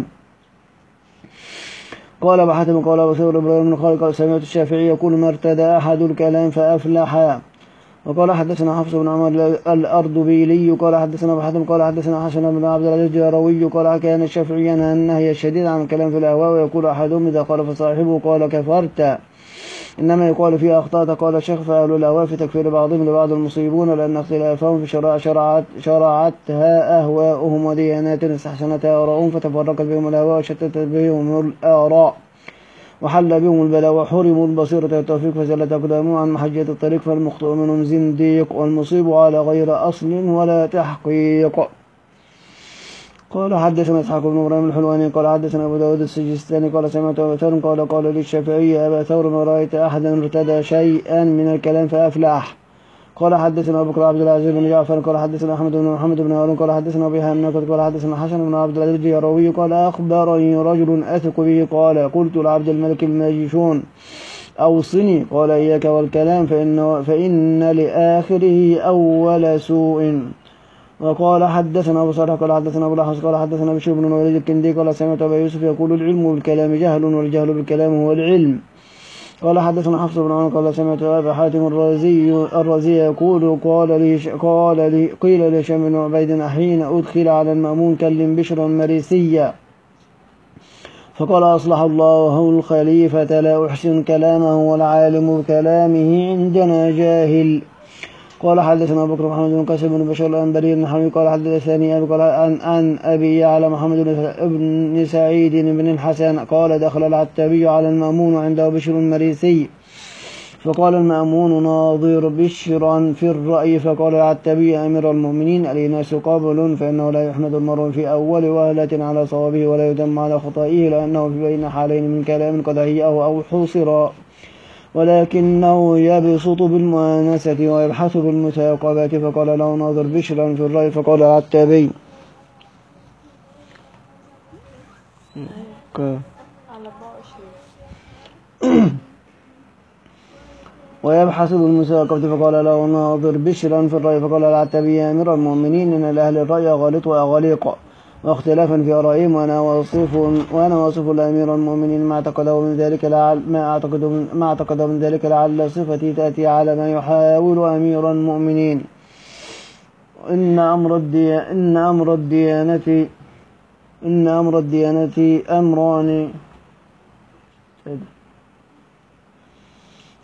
قال أبو حاتم قال أبو ثور بن خالد قال سمعت الشافعي يقول ما ارتدى أحد الكلام فأفلح. وقال حدثنا حفص بن عمر الأردبيلي قال حدثنا أبو حاتم قال حدثنا حسن بن عبد العزيز الجهروي قال كان الشافعي ينهى النهي الشديد عن الكلام في الأهواء ويقول أحدهم إذا قال فصاحبه قال كفرت إنما يقال فيها أخطأت. قال الشيخ فأهل الأهواء في تكفير بعضهم لبعض المصيبون لأن اختلافهم في شرع شرعت شرعتها أهواؤهم وديانات استحسنتها آراؤهم فتفرقت بهم الأهواء وشتتت بهم الآراء وحل بهم البلاء وحرموا البصيرة والتوفيق فزلت أقدامهم عن محجة الطريق فالمخطئ منهم زنديق والمصيب على غير أصل ولا تحقيق. قال حدثنا إسحاق بن إبراهيم الحلواني قال حدثنا أبو داود السجستاني قال سمعت أبا ثور قال قال للشافعي يا أبا ثور ورأيت أحدا ارتدى شيئا من الكلام فأفلح. قال حدثنا أبو بكر عبد العزيز بن جعفر قال حدثنا أحمد بن محمد بن هارون قال حدثنا أبي هانئ قال حدثنا حسن بن عبد العزيز الجهروي قال أخبرني رجل أثق به قال قلت لعبد الملك الماجشون أوصني قال إياك والكلام فإن, فإن لآخره أول سوء. وقال حدثنا أبو صالح قال حدثنا أبو الأحوص قال حدثنا بشير بن الوليد الكندي قال سمعت أبا يوسف يقول العلم بالكلام جهل والجهل بالكلام هو العلم. قال حدثنا حفص بن عمرو قال سمعت أبا حاتم الرازي الرازي يقول قال لي قال لي قيل لهشام بن عبيد حين أدخل على المأمون كلم بشرا مريسيا فقال أصلح الله الخليفة لا أحسن كلامه والعالم بكلامه عندنا جاهل. قال حدثنا أبو بكر محمد بن قاسم بن بشر الأنبري النحوي قال حدثني أبي قال عن, عن أبي على محمد بن سعيد بن الحسن قال دخل العتابي على المأمون عنده بشر مريسي فقال المأمون ناظر بشرا في الرأي فقال العتابي أمير المؤمنين الإناس قبل فإنه لا يحمد المرء في أول وهلة على صوابه ولا يدم على خطئه لأنه في بين حالين من كلام قد هيئه أو حصر ولكنه يبسط بالمؤانسة ويبحث بالمثاقبات فقال له ناظر بشرا في الرأي فقال العتابي ويبحث بالمثاقبة فقال له ناظر بشرا في الرأي فقال العتابي يا أمير المؤمنين إن لأهل الرأي غالط وأغليق واختلافا في آرائهم وأنا واصف وأنا واصف لأمير المؤمنين ما اعتقده من ذلك لعل ما اعتقده من ما اعتقده من ذلك لعل صفتي تأتي على ما يحاول أمير المؤمنين. إن أمر الديانة إن أمر الديانة إن أمر الديانة أمران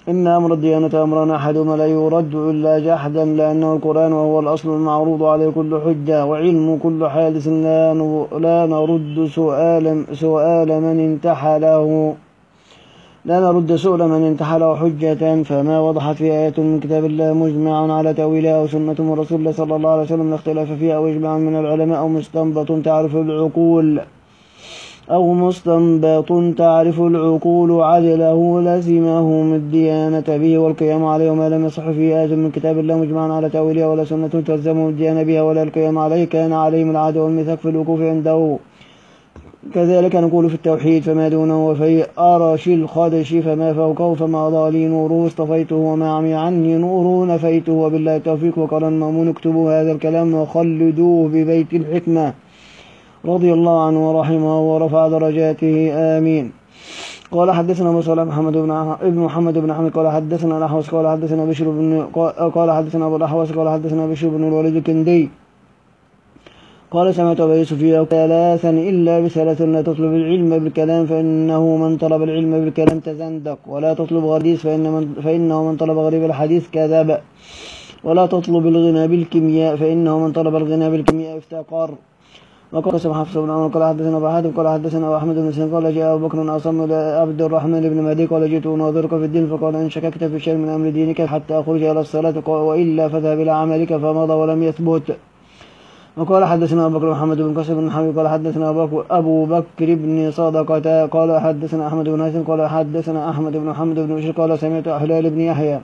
إن أمر الديانة أمران أحدهما لا يرد إلا جحدا، لأنه القرآن وهو الأصل المعروض عليه كل حجة، وعلم كل حادث لا نرد سؤال سؤال من انتحله لا نرد سؤال من انتحله حجة، فما وضحت في آية من كتاب الله مجمع على تأويلها أو سنة من رسول الله صلى الله عليه وسلم الاختلاف فيها، أو إجماع من العلماء، أو مستنبط تعرف العقول أو مستنبط تعرف العقول عدله لزمهم الديانة به والقيام عليه، وما لم يصح فيه آية من كتاب الله مجمعا على تأويلها ولا سنة تلزمهم الديانة بها ولا القيام عليه كان عليهم العهد والميثاق في الوقوف عنده. كذلك نقول في التوحيد فما دونه وفي أرش الخدش فما فوقه، فما أضاء لي نوره اصطفيته وما عمي عني نوره نفيته، وبالله التوفيق. وقال المأمون اكتبوا هذا الكلام وخلدوه ببيت الحكمة رضي الله عنه ورحمه ورفع درجاته آمين. قال حدثنا أبو صالح محمد بن ابن محمد بن حمد قال حدثنا الأحوص قال حدثنا بشر بن قال حدثنا أبو الأحوص قال حدثنا بشر بن الوليد الكندي قال سمعت أبا يوسف ثلاثا إلا بثلاث لا تطلب العلم بالكلام فإنه من طلب العلم بالكلام تزندق، ولا تطلب غريب فإن من فإنه من طلب غريب الحديث كذب، ولا تطلب الغنى بالكيمياء فإنه من طلب الغنى بالكيمياء افتقر. وقال سمع حفص بن عمر قال حدثنا أبو حاتم قال حدثنا أحمد بن سنان قال جاء أبو بكر أصم إلى عبد الرحمن بن مهدي قال جئت أناظرك في الدين، فقال إن شككت في شيء من أمر دينك حتى أخرج إلى الصلاة وإلا فذهب إلى عملك، فمضى ولم يثبت. وقال حدثنا أبو بكر محمد بن قاسم بن حبيب قال حدثنا أبو بكر بن صدقة قال حدثنا أحمد بن هاشم قال حدثنا أحمد بن محمد بن بشير قال سمعت هلال بن يحيى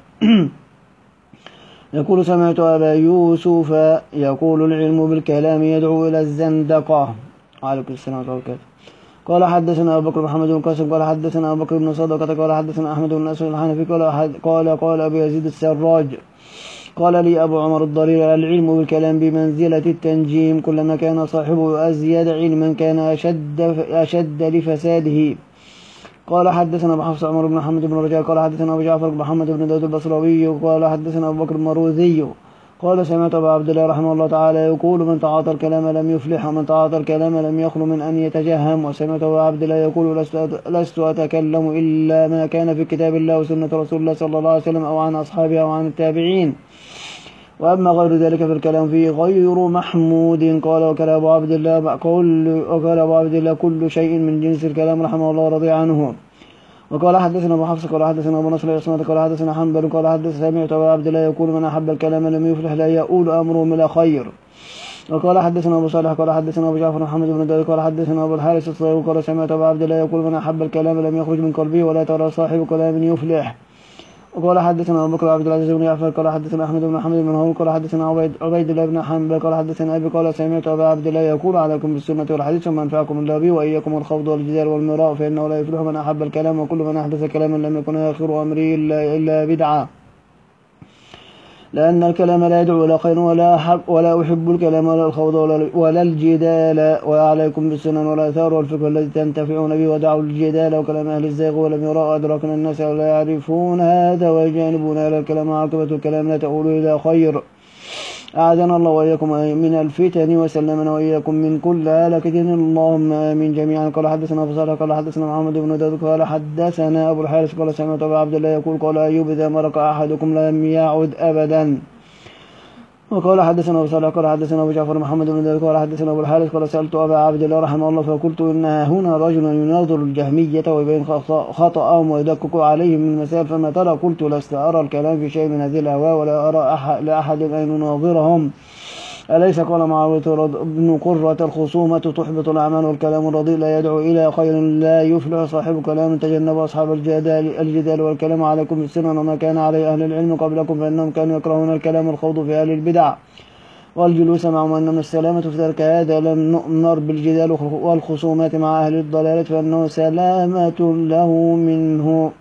يقول سمعت أبا يوسف يقول العلم بالكلام يدعو إلى الزندقة. عليكم السلام ورحمة الله. قال حدثنا أبو بكر محمد بن قاسم قال حدثنا أبو بكر بن صدقة قال حدثنا أحمد بن أسود الحنفي قال قال قال أبو يزيد السراج قال لي أبو عمر الضرير العلم بالكلام بمنزلة التنجيم، كلما كان صاحبه أزيد علما كان أشد, أشد لفساده. قال حدثنا أبو حفص عمر بن محمد بن رجاء قال حدثنا أبو جعفر بن محمد بن داود البصراوي قال حدثنا أبو بكر المروذي قال سمعت أبا عبد الله رحمه الله تعالى يقول من تعاطى الكلام لم يفلح، ومن تعاطى الكلام لم يخل من أن يتجهم. وسمعت أبا عبد الله يقول لست أتكلم إلا ما كان في كتاب الله وسنة رسول الله صلى الله عليه وسلم أو عن أصحابه أو عن التابعين، وأما غير ذلك في الكلام فيه غير محمود. قال وكان أبو عبد الله كل وقال أبو عبد الله كل شيء من جنس الكلام رحمه الله رضي عنه. وقال حدثنا أبو حفص قال حدثنا أبو نصر العصمة قال حدثنا حنبل قال حدث سمعت أبو عبد الله يقول من أحب الكلام لم يفلح لا يؤول أمره من خير. وقال حدثنا أبو صالح قال حدثنا أبو جعفر محمد بن داود قال حدثنا أبو الحارث الصغير قال سمعت أبو عبد الله يقول من أحب الكلام لم يخرج من قلبه ولا ترى صاحب كلام يفلح. وقال حدثنا أبو بكر عبد العزيز بن جعفر قال حدثنا أحمد بن محمد بن هارون قال حدثنا عبيد, عبيد الله بن حنبل قال حدثنا أبي قال سمعت أبا عبد الله يقول عليكم بالسنة والحديث ثم أنفعكم الله به وإياكم الخوض والجدال والمراء، فإنه لا يفلح من أحب الكلام، وكل من أحدث كلاما لم يكن آخر أمره إلا, إلا بدعة، لأن الكلام لا يدعو إلى خير ولا أحب ولا أحب الكلام ولا الخوض ولا, ولا الجدال. وعليكم بالسنن والآثار والفقه الذي تنتفعون به، ودعوا الجدال وكلام أهل الزيغ ولم يروا أدركنا الناس ولا يعرفون هذا ويجانبون إلى الكلام، عاقبة الكلام لا تؤول إلى خير. أعاذنا الله وإياكم من الفتن وسلمنا وإياكم من كل هلكة اللهم آمين جميعا. قال حدثنا أبو صالح قال حدثنا محمد بن داود قال حدثنا أبو الحارث قال سمعت أبا عبد الله يقول قال أيوب إذا مرق أحدكم لم يعد أبدا. وقال حدثنا أبو صالح قال حدثنا أبو جعفر محمد بن داود قال حدثنا أبو الحارث قال سألت أبا عبد الله رحمه الله فقلت إنها هنا رجل يناظر الجهمية ويبين خطأهم ويدقق عليهم من المسائل، فما ترى؟ قلت لست أرى الكلام في شيء من هذه الأهواء ولا أرى أحد لأحد أن يناظرهم. أليس قال معاوية بن قرة الخصومة تحبط الأعمال والكلام الرديء لا يدعو إلى خير لا يفلح صاحب كلام. تجنبوا أصحاب الجدال, الجدال والكلام عليكم بالسنن وما كان عليه أهل العلم قبلكم، فإنهم كانوا يكرهون الكلام والخوض في أهل البدع والجلوس معهم، أن من السلامة في ذلك هذا لم نؤمر بالجدال والخصومات مع أهل الضلالة فإنه سلامة له منه.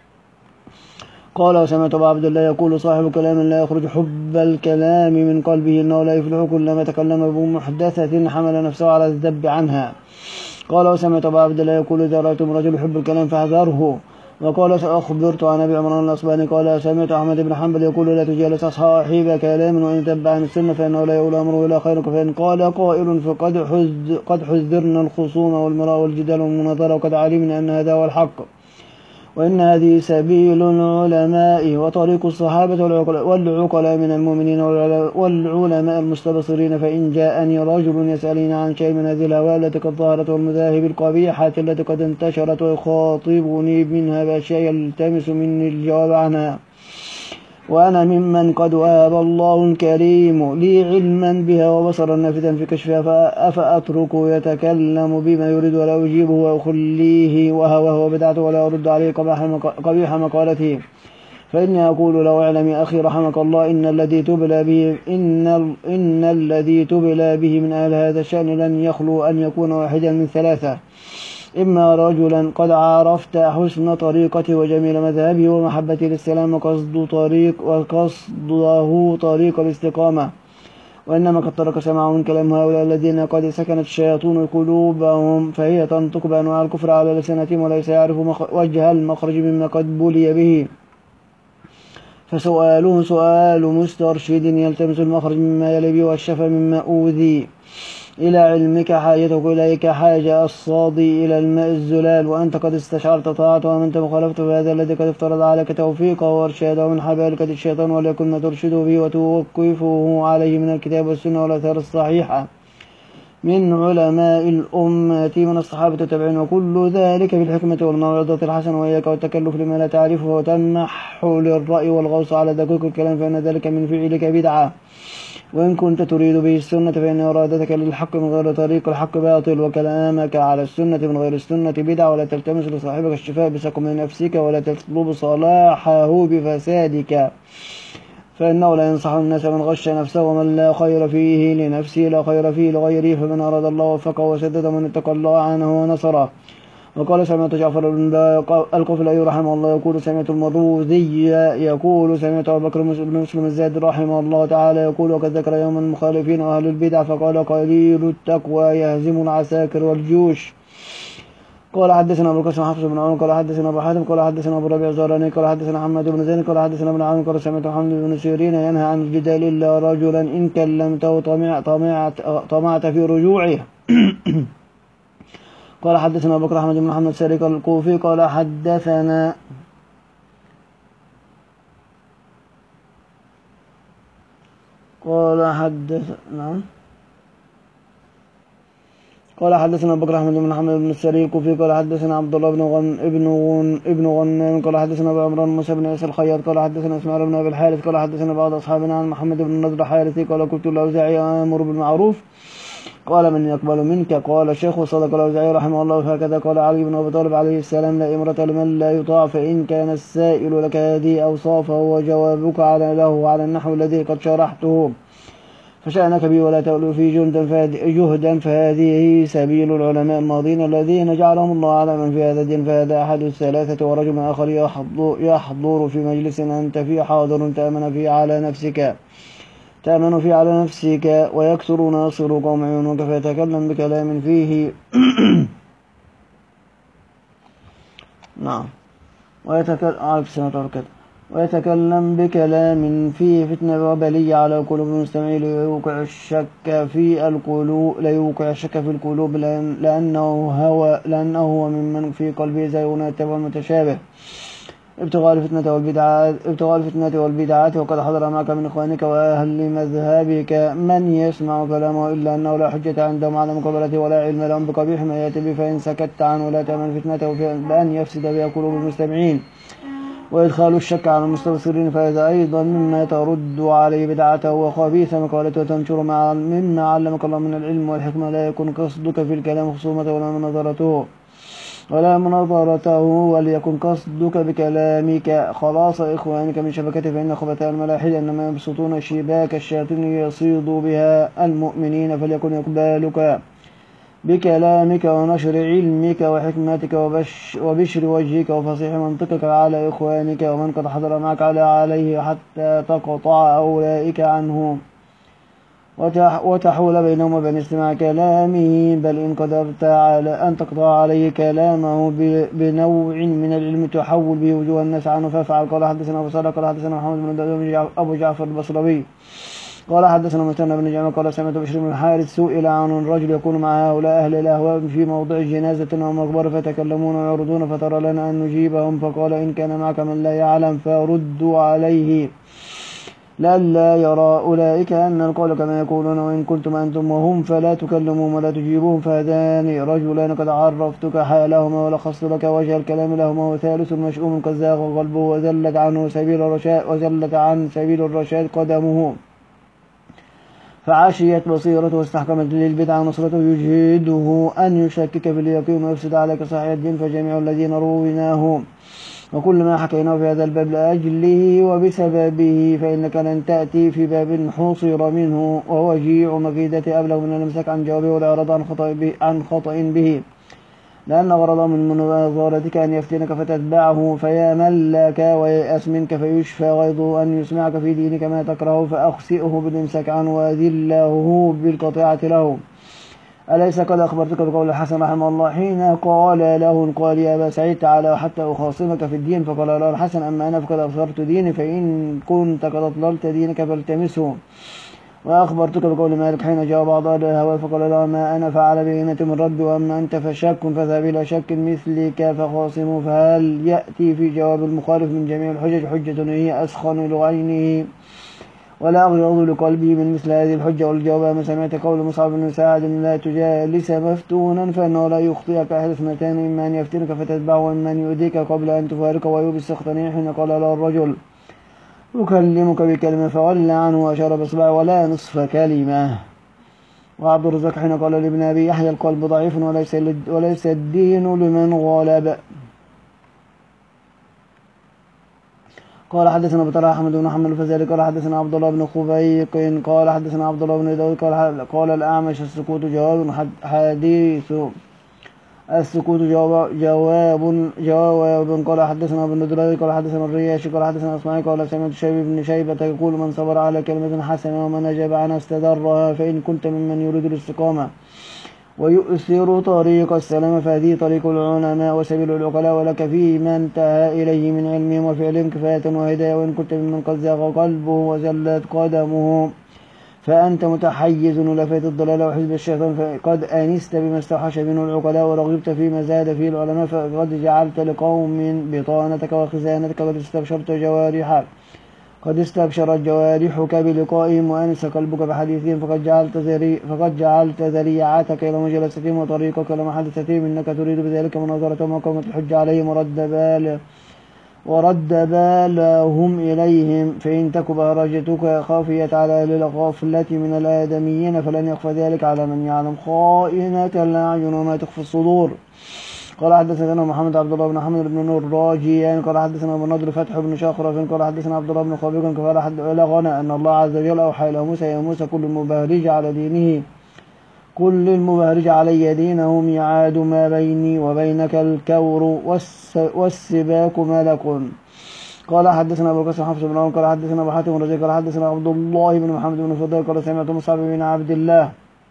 قال وسمعت أبا عبد الله يقول صاحب كلام لا يخرج حب الكلام من قلبه إنه لا يفلح كلما تكلم بمحدثة حمل نفسه على الذب عنها. قال وسمعت أبا عبد الله يقول إذا رأيتم رجل يحب الكلام فاحذره. وقال أخبرت عن أبي عمران الأصبهاني قال سمعت أحمد بن حنبل يقول لا تجالس صاحب كلام وإن تبع عن السنة فإنه لا يؤول أمره إلى خيرك، فإن قال قائل فقد حز قد حذرنا الخصوم والمراء والجدال والمناظرة وقد علمنا أن هذا هو الحق. وإن هذه سبيل العلماء وطريق الصحابة والعقلاء من المؤمنين والعلماء المستبصرين. فإن جاءني رجل يسألني عن شيء من هذه الأهواء التي قد ظهرت والمذاهب القبيحة التي قد انتشرت ويخاطبني منها بأشياء يلتمس مني الجواب عنها، وأنا ممن قد وهب الله الكريم لي علما بها وبصرا نافذا في كشفها، أفأتركه يتكلم بما يريد ولا أجيبه وأخليه وهوه وبدعته ولا أرد عليه قبيح مقالته؟ فإني أقول له اعلم يا أخي رحمك الله إن الذي تبلى به إن, إن الذي تبلى به من أهل هذا الشأن لن يخلو أن يكون واحدا من ثلاثة: إما رجلا قد عرفت حسن طريقته وجميل مذهبه ومحبته للسلام وقصد طريق وقصده طريق الاستقامة، وإنما قد ترك سماعه من كلام هؤلاء الذين قد سكنت الشياطين قلوبهم، فهي تنطق بأنواع الكفر على لسانتهم وليس يعرف وجه المخرج مما قد بلي به، فسؤاله سؤال مسترشد يلتمس المخرج مما يلي به والشفى مما أوذي. إلى علمك حاجتك إليك حاجة الصادي إلى الماء الزلال، وأنت قد استشعرت طاعته ومنت مخالفته، فهذا الذي قد افترض عليك توفيقه وارشاده من حبالك الشيطان، وليكن ما ترشده به وتوقفه عليه من الكتاب والسنة والآثار الصحيحة من علماء الأمة من الصحابة والتابعين، وكل ذلك بالحكمة والموعظة الحسنة، وإياك والتكلف لما لا تعرفه وتنحو للرأي والغوص على دقيق الكلام، فإن ذلك من فعلك بدعة. وإن كنت تريد به السنة فإن إرادتك للحق من غير طريق الحق باطل، وكلامك على السنة من غير السنة بدعة. ولا تلتمس لصاحبك الشفاء بسقم نفسك ولا تطلب صلاحه بفسادك، فإنه لا ينصح الناس من غش نفسه، ومن لا خير فيه لنفسه لا خير فيه لغيره، فمن أراد الله وفقه وسدده، من اتقى الله عنه ونصره. وقال سمعت جعفر بن القفلي رحمه الله يقول سمعت المروذي يقول سمعت أبو بكر بن مسلم الزاهد رحمه الله تعالى يقول: وقد ذكر يوم المخالفين وأهل البدع فقال: قليل التقوى يهزم العساكر والجيوش. قال حدثنا أبو القاسم حفص بن عون قال حدثنا أبو حاتم قال حدثنا أبو ربيع الزهراني قال حدثنا محمد بن زين قال حدثنا ابن عون قال سمعت محمد بن سيرين ينهى عن الجدال إلا رجلا إن كلمته طمعت, طمعت, طمعت في رجوعه. قال حدثنا أبو بكر أحمد بن محمد سارق الكوفي قال حدثنا قال حدث نعم قال حدثنا أبو بكر أحمد بن محمد بن السارق الكوفي قال حدثنا عبد الله بن غن ابن غن ابن غنام قال حدثنا أبو عمران موسى بن عيسى الخياط قال حدثنا اسماعيل بن أبي الحارث قال حدثنا بعض أصحابنا عن محمد بن النضر الحارثي قال: قلت الأوزاعي أمر بالمعروف قال: من يقبل منك؟ قال الشيخ صدق الأوزاعي رحمه الله. هكذا قال علي بن أبي طالب عليه السلام: لا إمرة لمن لا يطاع، فإن كان السائل لك هذه أوصافه وجوابك على له على النحو الذي قد شرحته فشأنك به ولا تألو في جهدا، فهذه سبيل العلماء الماضين الذين جعلهم الله علما في هذا الدين، فهذا أحد الثلاثة. ورجل آخر يحضر في مجلس أنت فيه حاضر تأمن فيه على نفسك تأمن فيه على نفسك ويكثر ناصرك ومعينك فيتكلم بكلام فيه نعم ويتكلم ويتكلم بكلام فيه فتنة وبلية على قلوب المستمعين ليوقع الشك في القلوب ليوقع الشك في القلوب لأنه هو لأنه هو ممن في قلبه زيغ يتبع المتشابه ابتغاء الفتنة والبدعات ابتغاء الفتنة والبدعات. وقد حضر معك من إخوانك وأهل مذهبك من يسمع كلامه إلا أنه لا حجة عندهم على مقابلته ولا علم لهم بقبيح ما يأتي به، فإن سكت عنه لا تأمن فتنته بأن يفسد بها قلوب المستمعين. وإدخال الشك على المستبصرين فهذا أيضا مما ترد عليه بدعته وخبيث مقالته وتنشر مما علمك الله من العلم والحكمة. لا يكون قصدك في الكلام خصومته ولا مناظرته ولا مناظرته وليكن قصدك بكلامك خلاص إخوانك من شبكته، فإن خبثاء الملاحدة إنما يبسطون شباك الشياطين يصيد بها المؤمنين، فليكن إقبالك بكلامك ونشر علمك وحكمتك وبش وبشر وجهك وفصيح منطقك على إخوانك ومن قد حضر معك على عليه حتى تقطع أولئك عنه وتحول بينهم وبين استماع كلامه، بل إن قدرت على أن تقطع عليه كلامه بنوع من العلم تحول به وجوه الناس عنه فافعل. قال حدثنا أبو صالح قال حدثنا محمد بن داود أبو جعفر البصري قال حدثنا مثنى بن جميع قال سمعت بشر بن الحارث سئل عن الرجل يكون مع هؤلاء أهل الأهواء في موضع جنازة أو مقبرة فتكلمون ويعرضون فترى لنا أن نجيبهم، فقال إن كان معك من لا يعلم فردوا عليه لئلا يرى أولئك أن القول كما يقولون، وإن كنتم أنتم وهم فلا تكلموهم ولا تجيبوهم، فهذان رجلان قد عرفتك حالهما ولخصت لك وجه الكلام لهما، وثالث مشؤوم قد زاغ قلبه وزلت عنه سبيل الرشاد وزلت عن سبيل الرشاد قدمه فعشيت بصيرته واستحكمت للبدع نصرته، يجهده أن يشكك في اليقين ويفسد عليك صحيح الدين. فجميع الذين رويناه وكل ما حكيناه في هذا الباب لأجله وبسببه، فإنك لن تأتي في باب حصر منه ووجيع مكيدة أبلغ من الإمساك عن جوابه والإعراض عن خطأ به, عن خطأ به لأن غرض من مناظرتك أن يفتنك فتتبعه فيملك وييأس منك فيشفى غيظه أن يسمعك في دينك ما تكره، فأخسئه بالإمساك عنه وأذله بالقطيعة له. أليس قد أخبرتك بقول الحسن رحمه الله حين قال له قال يا أبا سعيد تعالى حتى أخاصمك في الدين، فقال له الحسن أما أنا فقد أبصرت ديني، فإن كنت قد أضللت دينك فالتمسه. وأخبرتك بقول مالك حين جاء بعض أهل الهوى فقال له ما أنا فعل بينة من ربي، وأما أنت فشك فذهب إلى شك مثلك فخاصمه. فهل يأتي في جواب المخالف من جميع الحجج حجة هي أسخن لعينه ولا أغيض لقلبه من مثل هذه الحجة؟ والجواب ما سمعت قول مصعب بن سعد لا تجالس مفتونا فإنه لا يخطئك أحد اثنتان، إما أن يفتنك فتتبعه وإما أن يؤذيك قبل أن تفارقه. وأيوب السختياني حين قال له الرجل أكلمك بكلمة فولى عنه وأشار بإصبعه ولا نصف كلمة. وعبد الرزاق حين قال لابن أبي يحيى القلب ضعيف وليس وليس الدين لمن غلب. قال حدثنا ابو طلحه احمد بن محمد الفزاري قال حدثنا عبد الله بن خبيق قال حدثنا عبد الله بن داود قال قال الاعمش السكوت جواب حديث السكوت جواب جواب جواب قال حدثنا ابن ندري قال حدثنا الرياشي قال حدثنا اسماعيل قال سمعت شيبة بن شيبة يقول من صبر على كلمة حسنة ومن أجاب عنها استدرها، فإن كنت ممن يريد الاستقامة ويؤثر طريق السلام فهذه طريق العلماء وسبيل العقلاء، ولك في ما انتهى إليه من علمهم وفعلهم كفاية وهداية، وإن كنت ممن قد زاغ قلبه وزلت قدمه فأنت متحيز لفيت الضلال وحزب الشيطان، فقد أنست بما استوحش منه العقلاء ورغبت فيما زاد فيه العلماء، فقد جعلت لقوم بطانتك وخزانتك قد استبشرت جوارحك قد استبشرت جوارحك بلقائهم وأنس قلبك بحديثهم، فقد جعلت ذري فقد جعلت ذريعتك إلى مجالستهم وطريقك إلى محادثتهم، إنك تريد بذلك مناظرتهم وقومة الحج عليهم ورد بال ورد بالهم إليهم، فإن تك بهرجتك خافية على أهل الغفلة من الآدميين فلن يخفى ذلك على من يعلم خائنة الأعين وما تخفي الصدور. قال حدثنا محمد عبد الله بن محمد بن نور راجيان قال حدثنا ابو النضر فتح بن شاخرة قال حدثنا عبد الله بن خبيب قال حد بلغنا ان الله عز وجل اوحى الى موسى يا موسى كل المبهرج على دينه كل المبهرج علي دينه ميعاد ما بيني وبينك الكور والسباك ملك. قال حدثنا ابو القاسم حفص بن عمر قال حدثنا ابو حاتم الرزي قال حدثنا عبد الله بن محمد بن فضيل قال سمعت مصعب بن عبد الله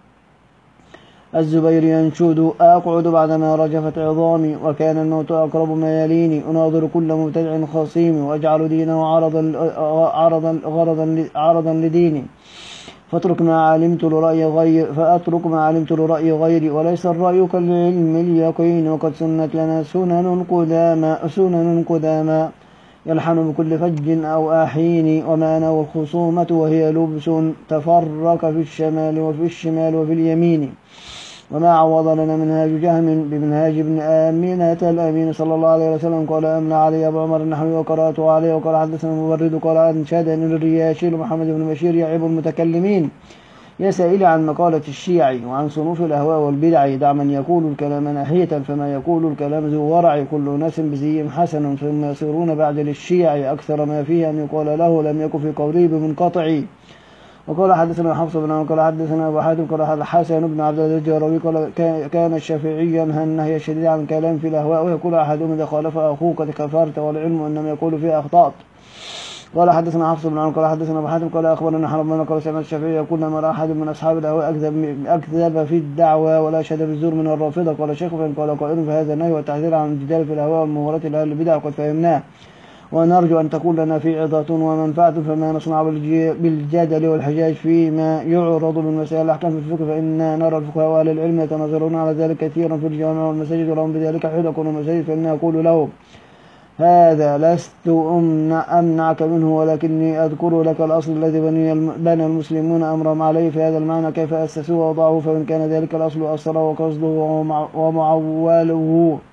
الزبير ينشد أقعد بعدما رجفت عظامي وكان الموت أقرب ما يليني أناظر كل مبتدع خصيم وأجعل دينه عرضا عرضا غرضا عرضا لديني فاترك ما علمت لرأي غير فأترك ما علمت لرأي غيري وليس الرأي كالعلم اليقين وقد سنت لنا سنن قدامى سنن قدامى يلحن بكل فج أو آحين وما أنا والخصومة وهي لبس تفرق في الشمال وفي الشمال وفي اليمين وما عوض لنا منهاج جهم بمنهاج ابن آمنة الأمين صلى الله عليه وسلم. قال أملى علي أبو عمر النحوي وقرأته عليه وقال حدثنا المبرد قال أنشدني الرياشي محمد بن بشير يعيب المتكلمين يا سائل عن مقالة الشيعي وعن صنوف الأهواء والبدع دع من يقول الكلام ناحية فما يقول الكلام ذو ورع كل ناس بزي حسن ثم يصيرون بعد للشيعي أكثر ما فيه أن يقال له لم يكن في قوله بمنقطع. وقال حدثنا حفص بن عمر قال حدثنا أبو حاتم قال الحسن بن عبد الله الجهروي قال كان الشافعي ينهى النهي الشديد عن الكلام في الأهواء ويقول أحدهم إذا خالف أخوك قد كفرت والعلم إنما يقول فيه أخطأت. قال حدثنا حفص بن عمر قال حدثنا أبو حاتم قال أخبرنا حرمنا قال سمعت الشافعي يقول ما رأى أحد من أصحاب الأهواء أكذب أكذب في الدعوة ولا شهد بالزور من الرافضة. قال شيخ فإن قال قائل فهذا النهي والتحذير عن الجدال في الأهواء والمغالطة لأهل البدع وقد فهمناه ونرجو أن تكون لنا في عظة ومنفعة، فما نصنع بالجدل والحجاج فيما يعرض من مسائل الأحكام في الفقه، فإنا نرى الفقهاء وأهل العلم يتناظرون على ذلك كثيرا في الجوامع والمساجد، ولهم بذلك حلق ومساجد، فإنا أقول لهم هذا لست أمنع أمنعك منه، ولكني أذكر لك الأصل الذي بنى المسلمون أمرهم عليه في هذا المعنى كيف أسسوه ووضعوه، فإن كان ذلك الأصل أصله وقصده ومعوله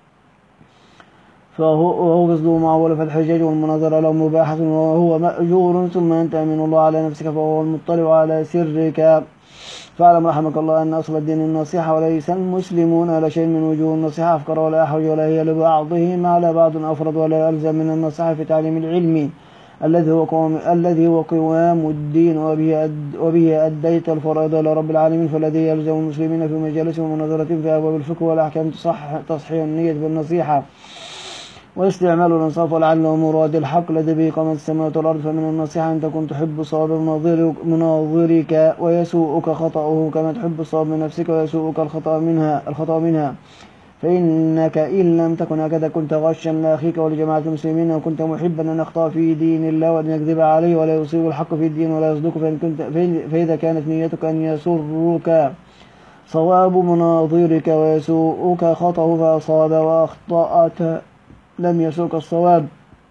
فهو قصده معول، فالحجاج والمناظرة له مباحة وهو مأجور، ثم أنت أمين الله على نفسك فهو المطلع على سرك. فاعلم رحمك الله أن أصل الدين النصيحة، وليس المسلمون على شيء من وجوه النصيحة أفكر ولا أحوج، ولا هي لبعضهم على بعض أفرد، ولا ألزم من النصيحة في تعليم العلم الذي هو قوام الذي هو قوام الدين، وبه أد وبه أديت الفرائض لرب العالمين. فالذي يلزم المسلمين في مجالسهم ومناظرتهم في أبواب الفقه والأحكام تصح تصحيح النية بالنصيحة واستعمال الإنصاف والعدل مراد الحق الذي به قامت السماوات والأرض. فمن النصيحة أن تكون تحب صواب مناظرك ويسوءك خطأه، كما تحب الصواب من نفسك ويسوءك الخطأ منها الخطأ منها فإنك إن لم تكن هكذا كنت غشا لأخيك ولجماعة المسلمين، وكنت محبا أن يخطأ في دين الله وأن يكذب عليه ولا يصيب الحق في الدين ولا يصدق، فإن كنت فإذا كانت نيتك أن يسرك صواب مناظرك ويسوءك خطأه فأصاب وأخطأت لم يسوك الصواب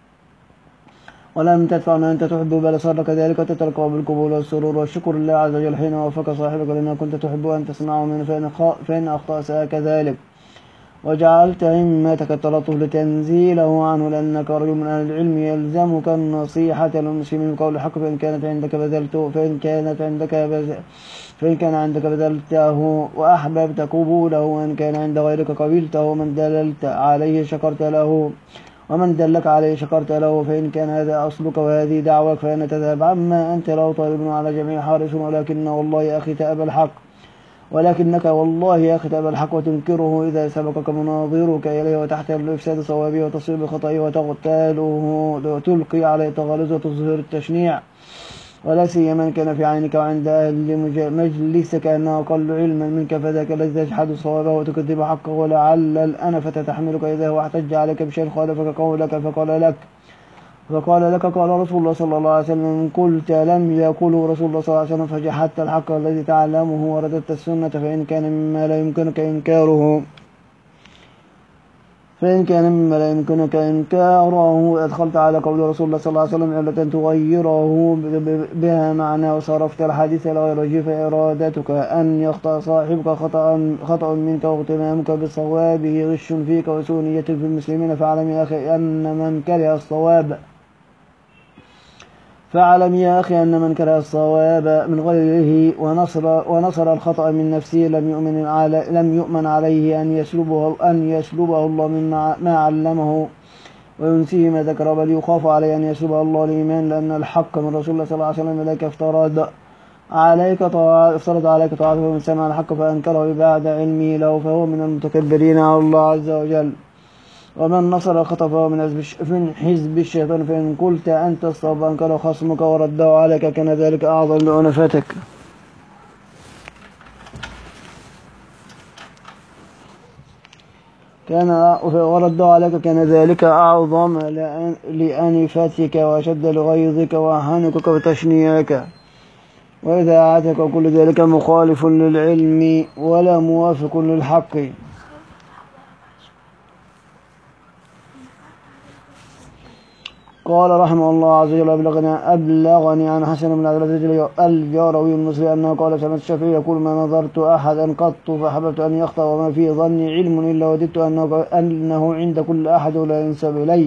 ولم تدفع ما أنت تحب، بل صار لك ذلك وتتركه بالقبول والسرور والشكر لله عز وجل حين وفق صاحبك لما كنت تحب أن تسمعه منه، فإن أخطأ ساك ذلك وجعلت همتك التلطف لتنزيله عنه، لأنك رجل من أهل العلم يلزمك النصيحة للمسلمين بقول الحق، فإن كانت عندك بذلته فإن كانت عندك بذل فإن كان عندك بذلته وأحببت قبوله، وإن كان عند غيرك قبلته، ومن دللت عليه شكرت له ومن دلك عليه شكرت له، فإن كان هذا أصلك وهذه دعوك فإن تذهب عما أنت له طالب على جميع حارس، ولكن والله يا أخي تأبى الحق ولكنك والله يا أخي تأبى الحق وتنكره إذا سبقك مناظرك إليه وتحتمل إفساد صوابه وتصيب خطئه وتغتاله وتلقي عليه تغلظ وتظهر التشنيع، ولا سيما كان في عينك وعند أهل مجلسك أنه أقل علما منك، فذاك الذي تجحد صوابه وتكذب حقه، ولعل الأنفة تحملك إذا هو احتج عليك بشيء خالفك قولك فقال لك فقال لك قال رسول الله صلى الله عليه وسلم قلت لم يقوله رسول الله صلى الله عليه وسلم، فجحدت الحق الذي تعلمه ورددت السنة، فإن كان مما لا يمكنك إنكاره فإن كان مما لا يمكنك إنكاره أدخلت على قول رسول الله صلى الله عليه وسلم علة تغيره بها معنى وصرفت الحديث إلى غير وجه، فإرادتك أن يخطأ صاحبك خطأ, خطأ منك واغتمامك بصوابه غش فيك وسوء نية في المسلمين، فاعلم يا أخي أن من كره الصواب فاعلم يا أخي أن من كره الصواب من غيره ونصر, ونصر الخطأ من نفسه لم يؤمن, على لم يؤمن عليه أن يسلبه, أن يسلبه الله من ما علمه وينسيه ما ذكر، بل يخاف عليه أن يسلبه الله الإيمان، لأن الحق من رسول الله صلى الله عليه وسلم إليك افترض عليك افترض عليك طاعته، ومن سمع الحق فأنكره بعد علمه له فهو من المتكبرين على الله عز وجل، ومن نصر الخطأ فهو من حزب الشيطان، فإن قلت أنت الصواب أنكر خصمك ورده عليك كان ذلك أعظم لأنفتك كان ورده عليك كان ذلك أعظم لأنفتك وأشد لغيظك وحنكك وتشنياك، وإذا أعتك كل ذلك مخالف للعلم ولا موافق للحق. قال رحمه الله عز وجل أبلغني, أبلغني عن حسن بن عبد العزيز الجاروي المصري أنه قال سمعت الشافعي يقول ما نظرت أحدا قط فحببت أن يخطأ وما في ظني علم إلا وددت أنه, أنه عند كل أحد ولا ينسب إلي.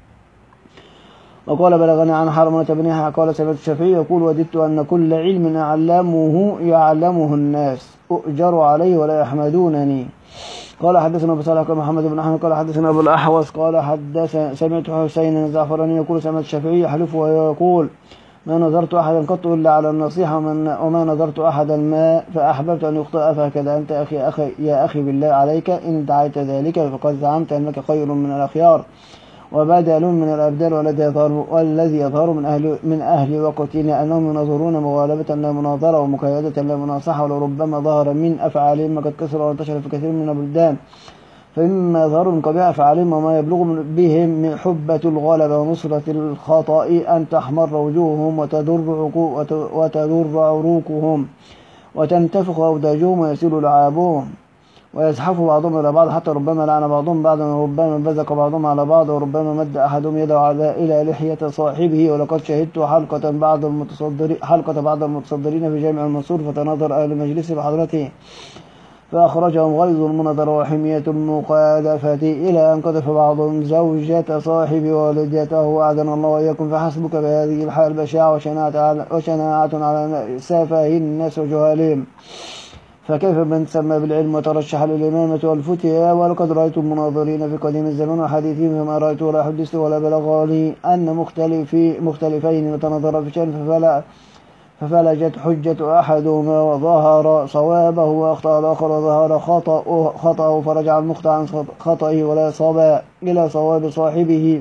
وقال بلغني عن حرمة بن يحيى قال سمعت الشافعي يقول وددت أن كل علم أعلمه يعلمه الناس أؤجر عليه ولا يحمدونني. قال حدثنا أبو صالح محمد بن أحمد قال حدثنا أبو الأحوص قال حدث سمعت حسين الزعفراني يقول سمعت الشافعي يحلف ويقول ما نظرت أحدا قط إلا على النصيحة وما نظرت أحدا ما فأحببت أن يخطئ، فهكذا أنت أخي, أخي يا أخي بالله عليك إن دعيت ذلك فقد زعمت أنك خير من الأخيار وبدل من الأبدال، والذي يظهر والذي يظهر من أهل من أهل وقتنا أنهم ينظرون مغالبة لا مناظرة ومكايدة لا مناصحة، ولربما ظهر من أفعالهم ما قد كسر وانتشر في كثير من البلدان فإما يظهر قبيح فعليهم وما يبلغ بهم حبة الغلبة ونصرة الخطأ أن تحمر وجوههم وتضر وتضر عروقهم وتنتفخ أوداجهم ويسيل لعابهم ويزحف بعضهم إلى بعض حتى ربما لعن بعضهم بعضا وربما بزق بعضهم على بعض وربما مد أحدهم يده على إلى لحية صاحبه. ولقد شهدت حلقة بعض المتصدرين حلقة بعض المتصدرين في جامع المنصور فتناظر أهل المجلس بحضرته فأخرجهم غيظ المناظرة وحمية المخالفة إلى أن قذف بعضهم زوجة صاحب والدته وأعدنا الله وإياكم. فحسبك بهذه الحال بشاعة وشناعة على سافه الناس وجهالهم، فكيف من تسمى بالعلم وترشح للإمامة والفتيا. ولقد رأيت المناظرين في قديم الزمان وحديثهم فما رأيت ولا حدثت ولا بلغ لي أن مختلفي مختلفين وتناظر في شأن ففلا ففلجت حجة أحدهما وظهر صوابه وأخطأ الآخر وظهر خطأه, خطأه فرجع المخطئ عن خطئه ولا صاب إلى صواب صاحبه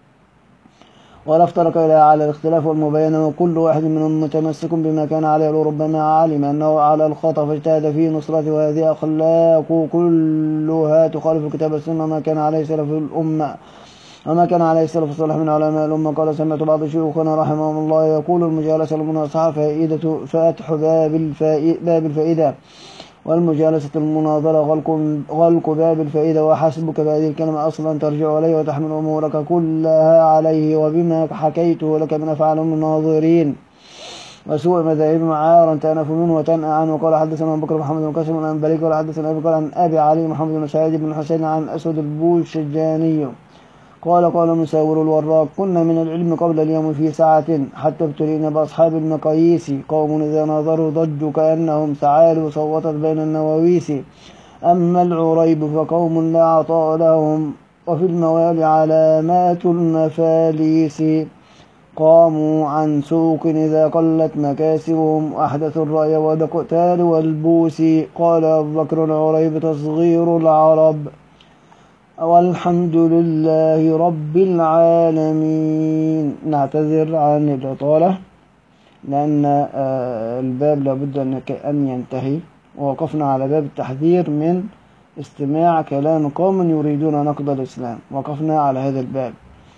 ولا افترق إلى على الاختلاف والمباينة، وكل واحد منهم متمسك بما كان عليه وربما علم أنه على الخطأ فاجتهد في نصرته. وهذه أخلاق كلها تخالف الكتاب والسنة وما كان عليه سلف الأمة وما كان عليه السلف الصالح من علماء الأمة. قال سمعت بعض شيوخنا رحمهم الله يقول المجالسة المناصحة فائدة فتح باب الفائدة, باب الفائدة والمجالسة المناظرة غلق, غلق باب الفائدة. وحسبك بهذه الكلمة أصلا ترجع إليه وتحمل أمورك كلها عليه وبما حكيته لك من أفعال الناظرين وسوء مذاهب عارا تأنف منه وتنأى عنه. قال حدثنا أبو بكر محمد بن قاسم عن بليك قال حدثنا أبي قال عن أبي علي محمد بن سعيد بن حسين عن أسود البوشجاني قال قال مساور الوراق كنا من العلم قبل اليوم في ساعة حتى ابتلينا بأصحاب المقاييس قوم إذا نظروا ضجوا كأنهم ثعالب صوتت بين النواويس. أما العريب فقوم لا عطاء لهم وفي الموال علامات المفاليس قاموا عن سوق إذا قلت مكاسبهم أحدثوا الرأي والقتال والبوس. قال أبو بكر العريب تصغير العرب والحمد لله رب العالمين. نعتذر عن الإطالة لأن الباب لابد أن ينتهي، ووقفنا على باب التحذير من استماع كلام قوم يريدون نقض الإسلام. وقفنا على هذا الباب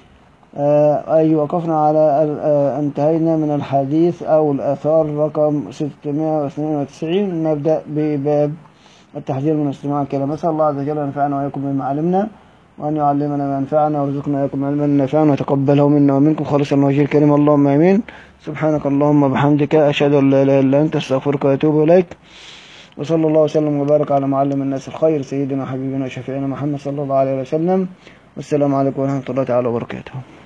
أي وقفنا على انتهينا من الحديث أو الآثار رقم ستمائة واثنين وتسعين. نبدأ بباب التحذير من استماع الكلام. نسأل الله عز وجل أن ينفعنا وإياكم بما علمنا وأن يعلمنا ما ينفعنا ويرزقنا وإياكم علما نافعا وتقبله منا ومنكم خالصا لوجه الكريم اللهم آمين. سبحانك اللهم وبحمدك أشهد أن لا إله إلا أنت أستغفرك وأتوب إليك. وصلى الله وسلم وبارك على معلم الناس الخير سيدنا حبيبنا وشفيعنا محمد صلى الله عليه وسلم. والسلام عليكم ورحمة الله تعالى وبركاته.